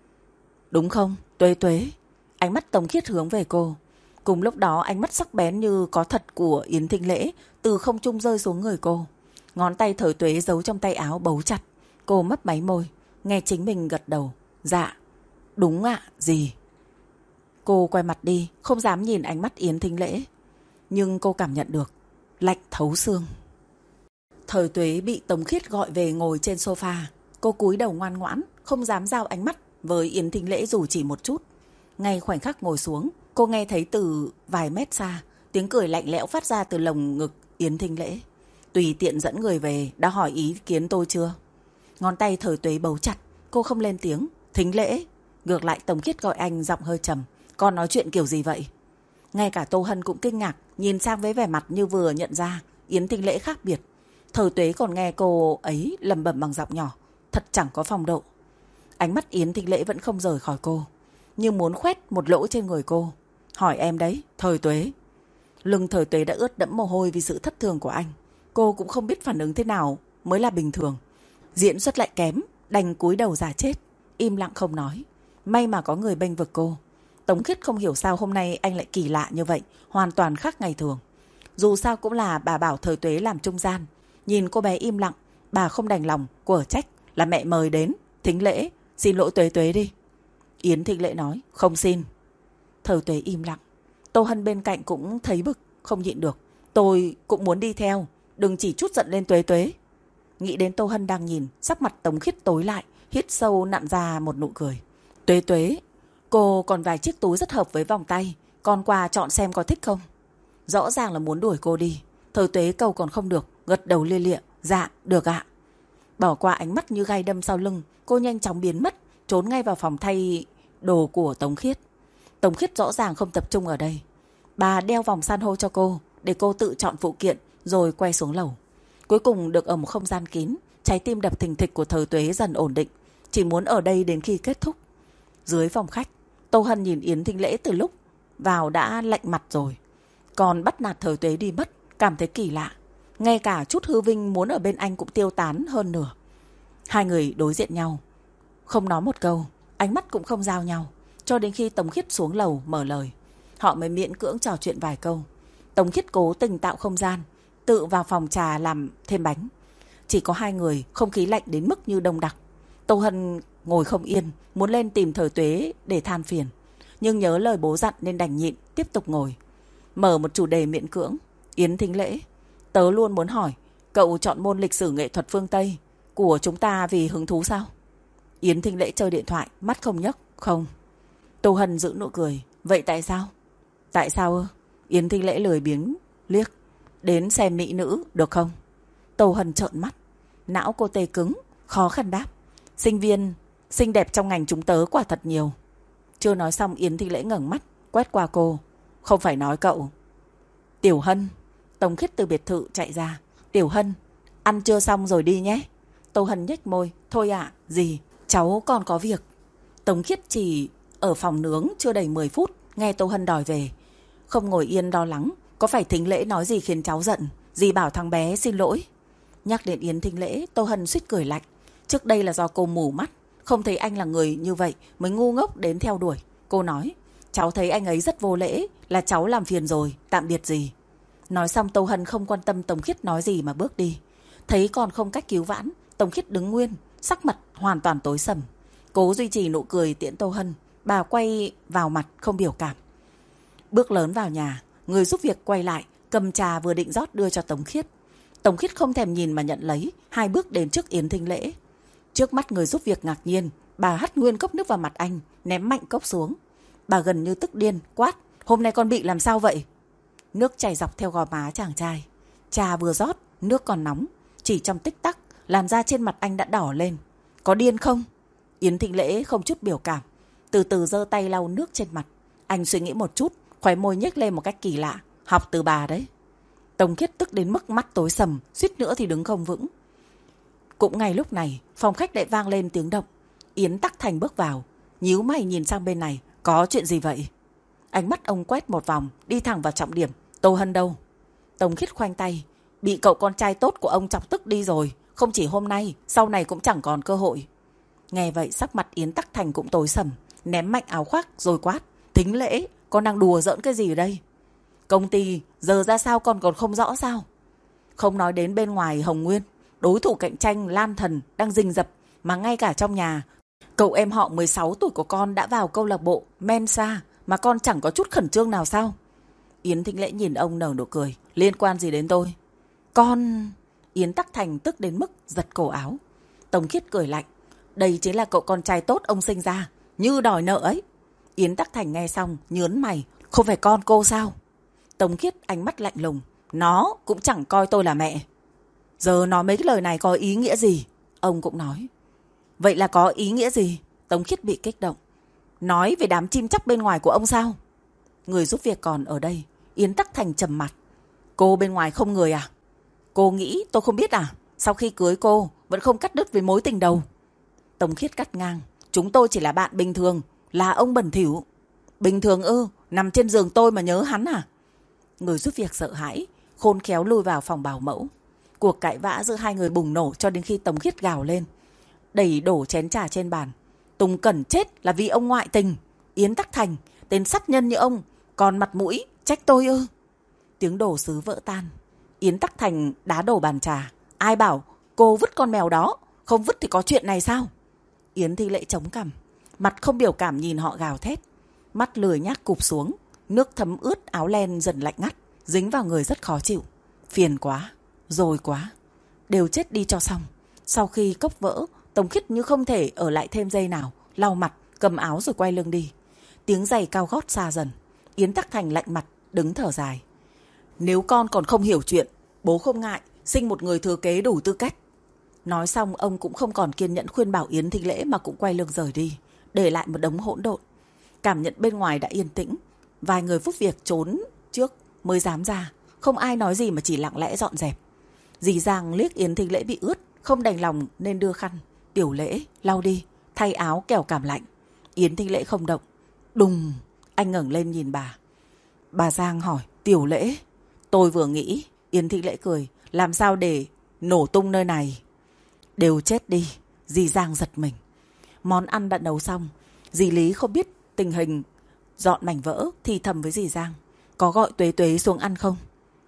Đúng không, Tuế Tuế? Ánh mắt Tống Khiết hướng về cô. Cùng lúc đó ánh mắt sắc bén như có thật của Yến Thính Lễ từ không trung rơi xuống người cô. Ngón tay Thời Tuế giấu trong tay áo bấu chặt. Cô mấp máy môi, nghe chính mình gật đầu. Dạ, đúng ạ, gì? Cô quay mặt đi, không dám nhìn ánh mắt Yến Thính Lễ. Nhưng cô cảm nhận được lạnh thấu xương. Thời Tuế bị Tống Khiết gọi về ngồi trên sofa. Cô cúi đầu ngoan ngoãn, không dám giao ánh mắt với Yến Thính Lễ dù chỉ một chút. Ngay khoảnh khắc ngồi xuống, cô nghe thấy từ vài mét xa tiếng cười lạnh lẽo phát ra từ lồng ngực Yến Thính Lễ. Tùy tiện dẫn người về, đã hỏi ý kiến tôi chưa? Ngón tay Thời Tuế bấu chặt. Cô không lên tiếng. Thính Lễ. Ngược lại Tống Khiết gọi anh giọng hơi trầm. Con nói chuyện kiểu gì vậy? Ngay cả Tô Hân cũng kinh ngạc, nhìn sang với vẻ mặt như vừa nhận ra Yến Thính Lễ khác biệt. Thời Tuế còn nghe cô ấy lẩm bẩm bằng giọng nhỏ. Thật chẳng có phong độ. Ánh mắt Yến Thính Lễ vẫn không rời khỏi cô, như muốn khoét một lỗ trên người cô. Hỏi em đấy, Thời Tuế. Lưng Thời Tuế đã ướt đẫm mồ hôi vì sự thất thường của anh. Cô cũng không biết phản ứng thế nào mới là bình thường. Diễn xuất lại kém, đành cúi đầu giả chết, im lặng không nói. May mà có người bênh vực cô. Tống Khiết không hiểu sao hôm nay anh lại kỳ lạ như vậy, hoàn toàn khác ngày thường. Dù sao cũng là bà bảo Thời Tuế làm trung gian. Nhìn cô bé im lặng, bà không đành lòng, quở trách là mẹ mời đến. Thính Lễ, xin lỗi Tuế Tuế đi. Yến Thính Lễ nói, không xin. Thời Tuế im lặng. Tô Hân bên cạnh cũng thấy bực, không nhịn được. Tôi cũng muốn đi theo, đừng chỉ chút giận lên Tuế Tuế. Nghĩ đến Tô Hân đang nhìn, sắc mặt Tống Khiết tối lại, hít sâu nặn ra một nụ cười. Tuế Tuế, cô còn vài chiếc túi rất hợp với vòng tay, con qua chọn xem có thích không? Rõ ràng là muốn đuổi cô đi. Thời Tuế cầu còn không được, gật đầu lia lịa. Dạ, được ạ. Bỏ qua ánh mắt như gai đâm sau lưng, cô nhanh chóng biến mất, trốn ngay vào phòng thay đồ của Tống Khiết. Tống Khiết rõ ràng không tập trung ở đây. Bà đeo vòng san hô cho cô, để cô tự chọn phụ kiện, rồi quay xuống lầu. Cuối cùng được ở một không gian kín, trái tim đập thình thịch của Thời Tuế dần ổn định, chỉ muốn ở đây đến khi kết thúc. Dưới phòng khách, Tô Hân nhìn Yến Thính Lễ từ lúc vào đã lạnh mặt rồi, còn bắt nạt Thời Tuế đi mất, cảm thấy kỳ lạ. Ngay cả chút hư vinh muốn ở bên anh cũng tiêu tán hơn nửa. Hai người đối diện nhau, không nói một câu, ánh mắt cũng không giao nhau, cho đến khi Tống Khiết xuống lầu mở lời, họ mới miễn cưỡng trò chuyện vài câu. Tống Khiết cố tình tạo không gian, tự vào phòng trà làm thêm bánh. Chỉ có hai người, không khí lạnh đến mức như đông đặc. Tô Hân ngồi không yên, muốn lên tìm Thời Tuế để than phiền, nhưng nhớ lời bố dặn nên đành nhịn, tiếp tục ngồi. Mở một chủ đề miễn cưỡng. Yến Thính Lễ, tớ luôn muốn hỏi, cậu chọn môn lịch sử nghệ thuật phương Tây của chúng ta vì hứng thú sao? Yến Thính Lễ chơi điện thoại, mắt không nhấc. Không. Tô Hân giữ nụ cười. Vậy tại sao? Tại sao ư? Yến Thanh Lễ lười biếng liếc. Đến xem mỹ nữ được không? Tô Hân trợn mắt. Não cô tê cứng, khó khăn đáp. Sinh viên xinh đẹp trong ngành chúng tớ quả thật nhiều. Chưa nói xong Yến Thanh Lễ ngẩng mắt quét qua cô. Không phải nói cậu. Tiểu Hân. Tống Khiết từ biệt thự chạy ra. Tiểu Hân, ăn trưa xong rồi đi nhé. Tô Hân nhếch môi. Thôi ạ, gì? Cháu còn có việc. Tống Khiết chỉ ở phòng nướng chưa đầy 10 phút. Nghe Tô Hân đòi về. Không ngồi yên lo lắng. Có phải Thính Lễ nói gì khiến cháu giận? Dì bảo thằng bé xin lỗi. Nhắc đến Yến Thính Lễ, Tô Hân suýt cười lạnh. Trước đây là do cô mù mắt, không thấy anh là người như vậy mới ngu ngốc đến theo đuổi. Cô nói, cháu thấy anh ấy rất vô lễ, là cháu làm phiền rồi, tạm biệt dì. Nói xong Tô Hân không quan tâm Tống Khiết nói gì mà bước đi. Thấy còn không cách cứu vãn, Tống Khiết đứng nguyên, sắc mặt hoàn toàn tối sầm. Cố duy trì nụ cười tiễn Tô Hân, bà quay vào mặt không biểu cảm. Bước lớn vào nhà, người giúp việc quay lại, cầm trà vừa định rót đưa cho Tống Khiết. Tống Khiết không thèm nhìn mà nhận lấy, 2 bước đến trước Yến Thính Lễ. Trước mắt người giúp việc ngạc nhiên, bà hắt nguyên cốc nước vào mặt anh, ném mạnh cốc xuống. Bà gần như tức điên, quát, hôm nay con bị làm sao vậy? Nước chảy dọc theo gò má chàng trai. Trà vừa rót, nước còn nóng. Chỉ trong tích tắc, làn da trên mặt anh đã đỏ lên. Có điên không? Yến Thính Lễ không chút biểu cảm, từ từ giơ tay lau nước trên mặt. Anh suy nghĩ một chút, khóe môi nhếch lên một cách kỳ lạ. Học từ bà đấy. Tống Khiết tức đến mức mắt tối sầm, suýt nữa thì đứng không vững. Cũng ngay lúc này, phòng khách lại vang lên tiếng động. Yến Tắc Thành bước vào, nhíu mày nhìn sang bên này. Có chuyện gì vậy? Ánh mắt ông quét một vòng, đi thẳng vào trọng điểm. Tô Hân đâu? Tống Khiết khoanh tay. Bị cậu con trai tốt của ông chọc tức đi rồi. Không chỉ hôm nay, sau này cũng chẳng còn cơ hội. Nghe vậy sắc mặt Yến Tắc Thành cũng tối sầm, ném mạnh áo khoác rồi quát. Thính Lễ, con đang đùa giỡn cái gì ở đây? Công ty giờ ra sao con còn không rõ sao? Không nói đến bên ngoài Hồng Nguyên, đối thủ cạnh tranh Lan Thần đang rình rập, mà ngay cả trong nhà, cậu em họ 16 tuổi của con đã vào câu lạc bộ Mensa mà con chẳng có chút khẩn trương nào sao? Yến Thính Lễ nhìn ông nở nụ cười. Liên quan gì đến tôi? Con... Yến Tắc Thành tức đến mức giật cổ áo. Tống Khiết cười lạnh. Đây chính là cậu con trai tốt ông sinh ra, như đòi nợ ấy. Yến Tắc Thành nghe xong nhớn mày. Không phải con cô sao? Tống Khiết ánh mắt lạnh lùng. Nó cũng chẳng coi tôi là mẹ. Giờ nói mấy cái lời này có ý nghĩa gì? Ông cũng nói. Vậy là có ý nghĩa gì? Tống Khiết bị kích động. Nói về đám chim chóc bên ngoài của ông sao? Người giúp việc còn ở đây. Yến Tắc Thành trầm mặt. Cô bên ngoài không người à? Cô nghĩ tôi không biết à? Sau khi cưới cô vẫn không cắt đứt với mối tình đầu. Tống Khiết cắt ngang. Chúng tôi chỉ là bạn bình thường. Là ông bẩn thỉu. Bình thường ư? Nằm trên giường tôi mà nhớ hắn à? Người giúp việc sợ hãi, khôn khéo lui vào phòng bảo mẫu. Cuộc cãi vã giữa hai người bùng nổ cho đến khi Tống Khiết gào lên, đẩy đổ chén trà trên bàn. Tùng Cẩn chết là vì ông ngoại tình. Yến Tắc Thành, tên sát nhân như ông, còn mặt mũi trách tôi ư? Tiếng đồ sứ vỡ tan. Yến Tắc Thành đá đổ bàn trà. Ai bảo cô vứt con mèo đó? Không vứt thì có chuyện này sao? Yến Thi Lễ chống cằm, mặt không biểu cảm nhìn họ gào thét. Mắt lười nhác cụp xuống, nước thấm ướt áo len dần lạnh ngắt, dính vào người rất khó chịu. Phiền quá, rồi quá. Đều chết đi cho xong. Sau khi cốc vỡ, Tống Khiết như không thể ở lại thêm giây nào, lau mặt, cầm áo rồi quay lưng đi. Tiếng giày cao gót xa dần. Yến Tắc Thành lạnh mặt, đứng thở dài. Nếu con còn không hiểu chuyện, bố không ngại sinh một người thừa kế đủ tư cách. Nói xong ông cũng không còn kiên nhẫn khuyên bảo Yến Thính Lễ mà cũng quay lưng rời đi, để lại một đống hỗn độn. Cảm nhận bên ngoài đã yên tĩnh. Vài người giúp việc trốn trước mới dám ra. Không ai nói gì mà chỉ lặng lẽ dọn dẹp. Dì Giang liếc Yến Thính Lễ bị ướt, không đành lòng nên đưa khăn. Tiểu Lễ, lau đi, thay áo kẻo cảm lạnh. Yến Thính Lễ không động. Đùng, anh ngẩng lên nhìn bà. Bà Giang hỏi, Tiểu Lễ. Tôi vừa nghĩ. Yến Thính Lễ cười. Làm sao để nổ tung nơi này? Đều chết đi. Dì Giang giật mình. Món ăn đã nấu xong. Dì Lý không biết tình hình, dọn mảnh vỡ thì thầm với dì Giang. Có gọi Tuế Tuế xuống ăn không?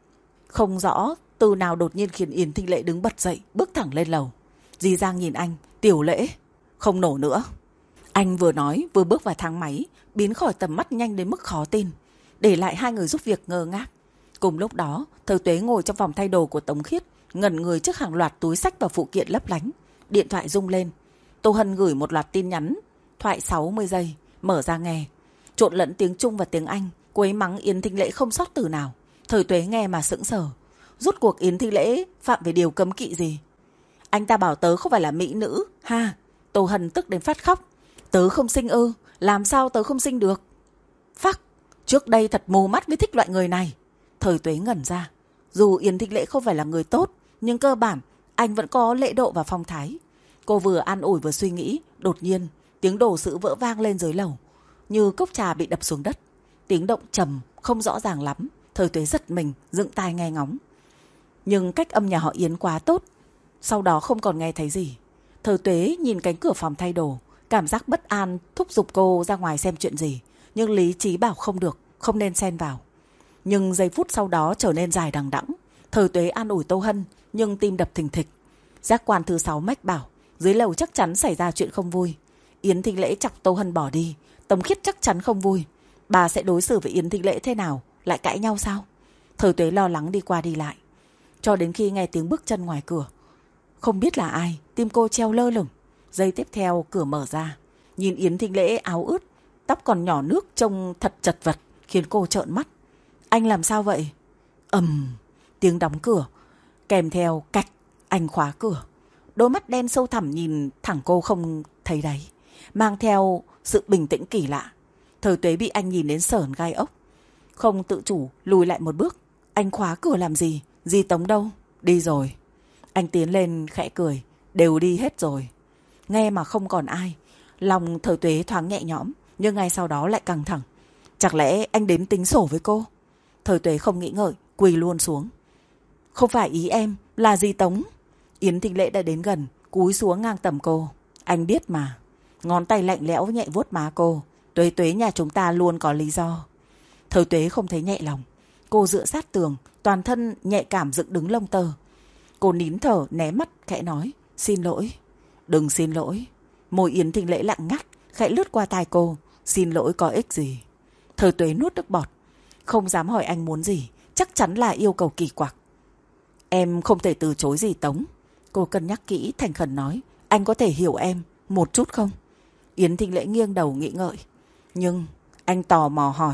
Không rõ từ nào đột nhiên khiến Yến Thính Lễ đứng bật dậy, bước thẳng lên lầu. Dì Giang nhìn anh. Tiểu Lễ, không nổ nữa. Anh vừa nói vừa bước vào thang máy, biến khỏi tầm mắt nhanh đến mức khó tin, để lại hai người giúp việc ngơ ngác. Cùng lúc đó, Thờ Tuế ngồi trong phòng thay đồ của Tống Khiết, ngẩn người trước hàng loạt túi xách và phụ kiện lấp lánh. Điện thoại rung lên. Tô Hân gửi một loạt tin nhắn thoại 60 giây, mở ra nghe. trộn lẫn tiếng Trung và tiếng Anh. Cô ấy mắng Yến Thính Lễ không sót từ nào. Thời Tuế nghe mà sững sờ. Rốt cuộc Yến Thính Lễ phạm về điều cấm kỵ gì? Anh ta bảo tớ không phải là mỹ nữ ha. Tô Hân tức đến phát khóc. Tớ không sinh ư? Làm sao tớ không sinh được? Phắc, trước đây thật mù mắt mới thích loại người này. Thời Tuế ngẩn ra. Dù Yến Thính Lễ không phải là người tốt, nhưng cơ bản anh vẫn có lễ độ và phong thái. Cô vừa an ủi vừa suy nghĩ. Đột nhiên tiếng đổ sứ vỡ vang lên dưới lầu, như cốc trà bị đập xuống đất. Tiếng động trầm không rõ ràng lắm. Thời Tuế giật mình dựng tai nghe ngóng, nhưng cách âm nhà họ Yến quá tốt. Sau đó không còn nghe thấy gì. Thời Tuế nhìn cánh cửa phòng thay đồ, cảm giác bất an thúc giục cô ra ngoài xem chuyện gì. Nhưng lý trí bảo không được, không nên xen vào. Nhưng giây phút sau đó trở nên dài đằng đẵng. Thời Tuế an ủi Tô Hân, nhưng tim đập thình thịch. Giác quan thứ 6 mách bảo dưới lầu chắc chắn xảy ra chuyện không vui. Yến Thính Lễ chọc Tô Hân bỏ đi, Tống Khiết chắc chắn không vui. Bà sẽ đối xử với Yến Thính Lễ thế nào? Lại cãi nhau sao? Thời Tuế lo lắng đi qua đi lại, cho đến khi nghe tiếng bước chân ngoài cửa. Không biết là ai, tim cô treo lơ lửng. Giây tiếp theo cửa mở ra. Nhìn Yến Thính Lễ áo ướt, tóc còn nhỏ nước, trông thật chật vật, khiến cô trợn mắt. Anh làm sao vậy? Tiếng đóng cửa, kèm theo cạch, anh khóa cửa. Đôi mắt đen sâu thẳm nhìn thẳng cô không thấy đáy, mang theo sự bình tĩnh kỳ lạ. Thời Tuế bị anh nhìn đến sởn gai ốc, không tự chủ lùi lại một bước. Anh khóa cửa làm gì? Dì Tống đâu? Đi rồi. Anh tiến lên khẽ cười. Đều đi hết rồi. Nghe mà không còn ai, lòng Thời Tuế thoáng nhẹ nhõm, nhưng ngay sau đó lại căng thẳng. Chẳng lẽ anh đến tính sổ với cô? Thời Tuế không nghĩ ngợi, quỳ luôn xuống. Không phải ý em, là dì Tống. Yến Thính Lễ đã đến gần, cúi xuống ngang tầm cô. Anh biết mà. Ngón tay lạnh lẽo nhẹ vuốt má cô. Tuế Tuế nhà chúng ta luôn có lý do. Thời Tuế không thấy nhẹ lòng. Cô dựa sát tường, toàn thân nhạy cảm dựng đứng lông tơ. Cô nín thở né mắt khẽ nói. Xin lỗi. Đừng xin lỗi. Môi Yến Thính Lễ lặng ngắt, khẽ lướt qua tai cô. Xin lỗi có ích gì? Thời Tuế nuốt nước bọt, không dám hỏi anh muốn gì. Chắc chắn là yêu cầu kỳ quặc. Em không thể từ chối dì Tống. Cô cân nhắc kỹ, thành khẩn nói. Anh có thể hiểu em một chút không? Yến Thính Lễ nghiêng đầu nghĩ ngợi. Nhưng anh tò mò hỏi.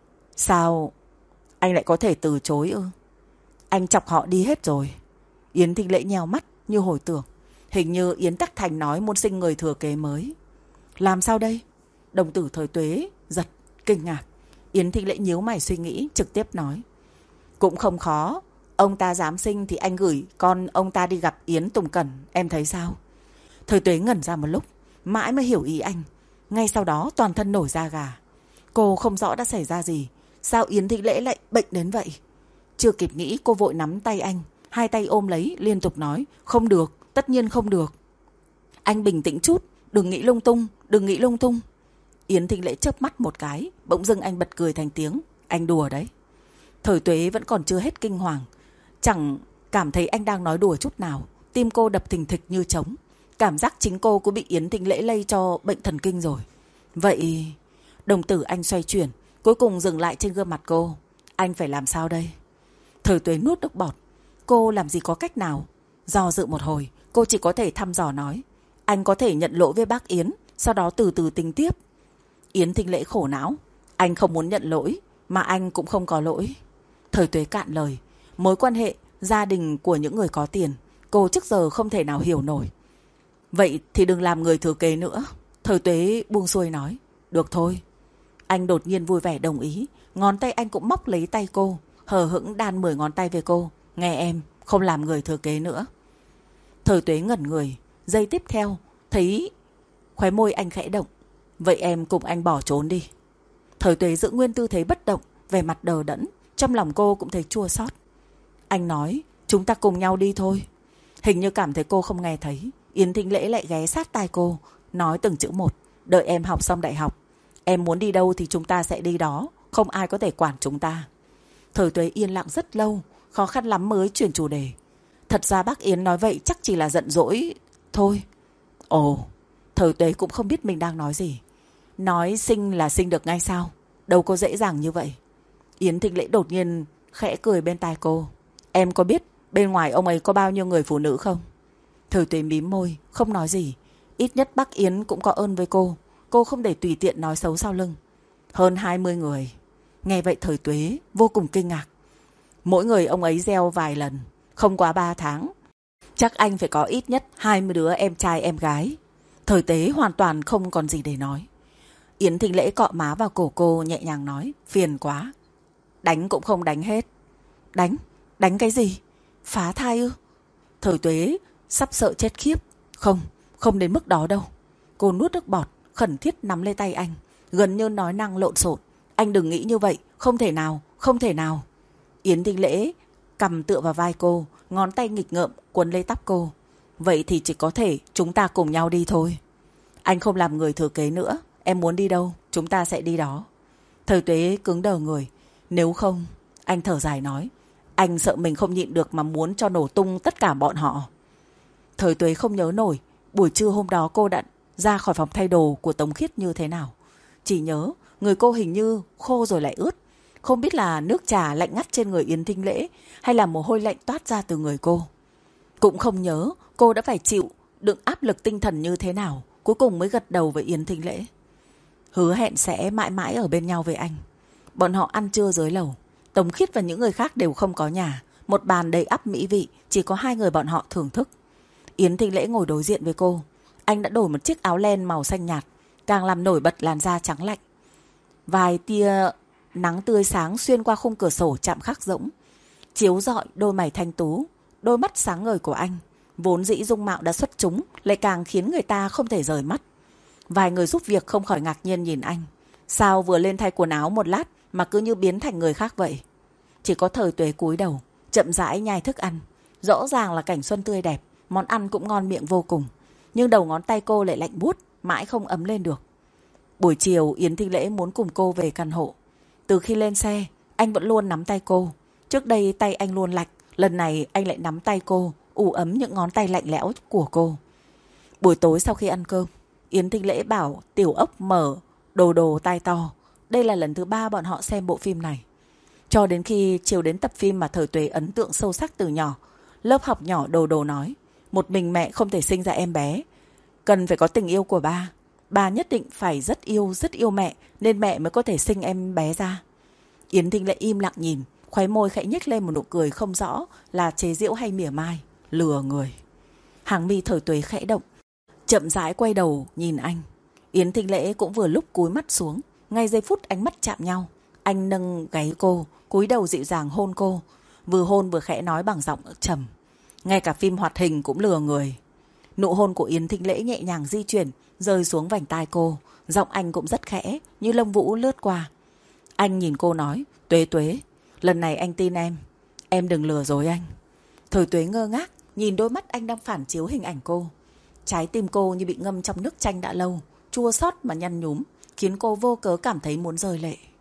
Sao anh lại có thể từ chối ư? Anh chọc họ đi hết rồi. Yến Thính Lễ nheo mắt như hồi tưởng. Hình như Yến Tắc Thành nói muốn sinh người thừa kế mới. Làm sao đây? Đồng tử Thời Tuế giật, kinh ngạc. Yến Thính Lễ nhíu mày suy nghĩ, trực tiếp nói. Cũng không khó. Ông ta dám sinh thì anh gửi con ông ta đi gặp Yến Tùng Cẩn. Em thấy sao? Thời Tuế ngẩn ra một lúc, mãi mới hiểu ý anh. Ngay sau đó toàn thân nổi da gà. Cô không rõ đã xảy ra gì. Sao Yến Thính Lễ lại bệnh đến vậy? Chưa kịp nghĩ cô vội nắm tay anh, hai tay ôm lấy liên tục nói. Không được, tất nhiên không được. Anh bình tĩnh chút, đừng nghĩ lung tung, đừng nghĩ lung tung. Yến Thính Lễ chớp mắt một cái, bỗng dưng anh bật cười thành tiếng. Anh đùa đấy. Thời Tuế vẫn còn chưa hết kinh hoàng, chẳng cảm thấy anh đang nói đùa chút nào. Tim cô đập thình thịch như trống. Cảm giác chính cô cũng bị Yến Thính Lễ lây cho bệnh thần kinh rồi. Vậy... Đồng tử anh xoay chuyển, cuối cùng dừng lại trên gương mặt cô. Anh phải làm sao đây? Thời Tuế nuốt nước bọt. Cô làm gì có cách nào? Do dự một hồi, cô chỉ có thể thăm dò nói. Anh có thể nhận lỗi với bác Yến, sau đó từ từ tính tiếp. Yến Thính Lễ khổ não. Anh không muốn nhận lỗi, mà anh cũng không có lỗi. Thời Tuế cạn lời. Mối quan hệ gia đình của những người có tiền, cô trước giờ không thể nào hiểu nổi. Vậy thì đừng làm người thừa kế nữa. Thời Tuế buông xuôi nói. Được thôi. Anh đột nhiên vui vẻ đồng ý. Ngón tay anh cũng móc lấy tay cô, hờ hững đan 10 ngón tay về cô. Nghe em, không làm người thừa kế nữa. Thời Tuế ngẩn người. Giây tiếp theo thấy khóe môi anh khẽ động. Vậy em cùng anh bỏ trốn đi. Thời Tuế giữ nguyên tư thế bất động, vẻ mặt đờ đẫn. Trong lòng cô cũng thấy chua xót. Anh nói chúng ta cùng nhau đi thôi. Hình như cảm thấy cô không nghe thấy, Yến Thính Lễ lại ghé sát tai cô, nói từng chữ một. Đợi em học xong đại học, em muốn đi đâu thì chúng ta sẽ đi đó, không ai có thể quản chúng ta. Thời Tuế yên lặng rất lâu, khó khăn lắm mới chuyển chủ đề. Thật ra bác Yến nói vậy chắc chỉ là giận dỗi thôi. Ồ. Thời Tuế cũng không biết mình đang nói gì. Nói sinh là sinh được ngay sao? Đâu có dễ dàng như vậy. Yến Thính Lễ đột nhiên khẽ cười bên tai cô. Em có biết bên ngoài ông ấy có bao nhiêu người phụ nữ không? Thời Tuế mím môi, không nói gì. Ít nhất bác Yến cũng có ơn với cô. Cô không để tùy tiện nói xấu sau lưng. Hơn 20 người. Nghe vậy Thời Tuế vô cùng kinh ngạc. Mỗi người ông ấy gieo vài lần, không quá 3 tháng. Chắc anh phải có ít nhất 20 đứa em trai em gái. Thời Tế hoàn toàn không còn gì để nói. Yến Thịnh Lễ cọ má vào cổ cô nhẹ nhàng nói, phiền quá. Đánh cũng không đánh hết. Đánh? Đánh cái gì? Phá thai ư? Thời Tuế sắp sợ chết khiếp. Không đến mức đó đâu. Cô nuốt nước bọt, khẩn thiết nắm lấy tay anh, gần như nói năng lộn xộn. Anh đừng nghĩ như vậy, không thể nào, không thể nào. Yến Thịnh Lễ cầm tựa vào vai cô, ngón tay nghịch ngợm quấn lấy tóc cô. Vậy thì chỉ có thể chúng ta cùng nhau đi thôi. Anh không làm người thừa kế nữa. Em muốn đi đâu, chúng ta sẽ đi đó. Thời Tuế cứng đờ người. Nếu không, anh thở dài nói, anh sợ mình không nhịn được mà muốn cho nổ tung tất cả bọn họ. Thời Tuế không nhớ nổi buổi trưa hôm đó cô đã ra khỏi phòng thay đồ của Tống Khiết như thế nào. Chỉ nhớ người cô hình như khô rồi lại ướt. Không biết là nước trà lạnh ngắt trên người Yến Thịnh Lễ hay là mồ hôi lạnh toát ra từ người cô. Cũng không nhớ cô đã phải chịu đựng áp lực tinh thần như thế nào, cuối cùng mới gật đầu với Yến Thịnh Lễ. Hứa hẹn sẽ mãi mãi ở bên nhau với anh. Bọn họ ăn trưa dưới lầu. Tống Khiết và những người khác đều không có nhà. Một bàn đầy ắp mỹ vị, chỉ có hai người bọn họ thưởng thức. Yến Thịnh Lễ ngồi đối diện với cô. Anh đã đổi một chiếc áo len màu xanh nhạt, càng làm nổi bật làn da trắng lạnh. Vài tia nắng tươi sáng xuyên qua khung cửa sổ chạm khắc rỗng, chiếu rọi đôi mày thanh tú, đôi mắt sáng ngời của anh. Vốn dĩ dung mạo đã xuất chúng, lại càng khiến người ta không thể rời mắt. Vài người giúp việc không khỏi ngạc nhiên nhìn anh. Sao vừa lên thay quần áo một lát mà cứ như biến thành người khác vậy? Chỉ có Thời Tuế cúi đầu, chậm rãi nhai thức ăn. Rõ ràng là cảnh xuân tươi đẹp, món ăn cũng ngon miệng vô cùng. Nhưng đầu ngón tay cô lại lạnh buốt, mãi không ấm lên được. Buổi chiều Yến Thịnh Lễ muốn cùng cô về căn hộ. Từ khi lên xe, anh vẫn luôn nắm tay cô. Trước đây tay anh luôn lạnh, lần này anh lại nắm tay cô, ủ ấm những ngón tay lạnh lẽo của cô. Buổi tối sau khi ăn cơm, Yến Thịnh Lễ bảo Tiểu Ốc mở Đồ Tai To. Đây là lần thứ 3 bọn họ xem bộ phim này. Cho đến khi chiều đến tập phim mà Thời Tuế ấn tượng sâu sắc từ nhỏ. Lớp học nhỏ Đồ nói, một mình mẹ không thể sinh ra em bé, cần phải có tình yêu của ba. Ba nhất định phải rất yêu mẹ, nên mẹ mới có thể sinh em bé ra. Yến Thịnh Lễ im lặng nhìn, khóe môi khẽ nhếch lên một nụ cười không rõ là chế giễu hay mỉa mai. Lừa người. Hàng mi Thời Tuế khẽ động, chậm rãi quay đầu nhìn anh. Yến Thịnh Lễ cũng vừa lúc cúi mắt xuống. Ngay giây phút ánh mắt chạm nhau, anh nâng gáy cô, cúi đầu dịu dàng hôn cô. Vừa hôn vừa khẽ nói bằng giọng trầm, ngay cả phim hoạt hình cũng lừa người. Nụ hôn của Yến Thịnh Lễ nhẹ nhàng di chuyển, rơi xuống vành tai cô. Giọng anh cũng rất khẽ, như lông vũ lướt qua. Anh nhìn cô nói, Tuế, lần này anh tin em đừng lừa dối anh. Thời Tuế ngơ ngác, nhìn đôi mắt anh đang phản chiếu hình ảnh cô. Trái tim cô như bị ngâm trong nước chanh đã lâu, chua xót mà nhăn nhúm, khiến cô vô cớ cảm thấy muốn rơi lệ.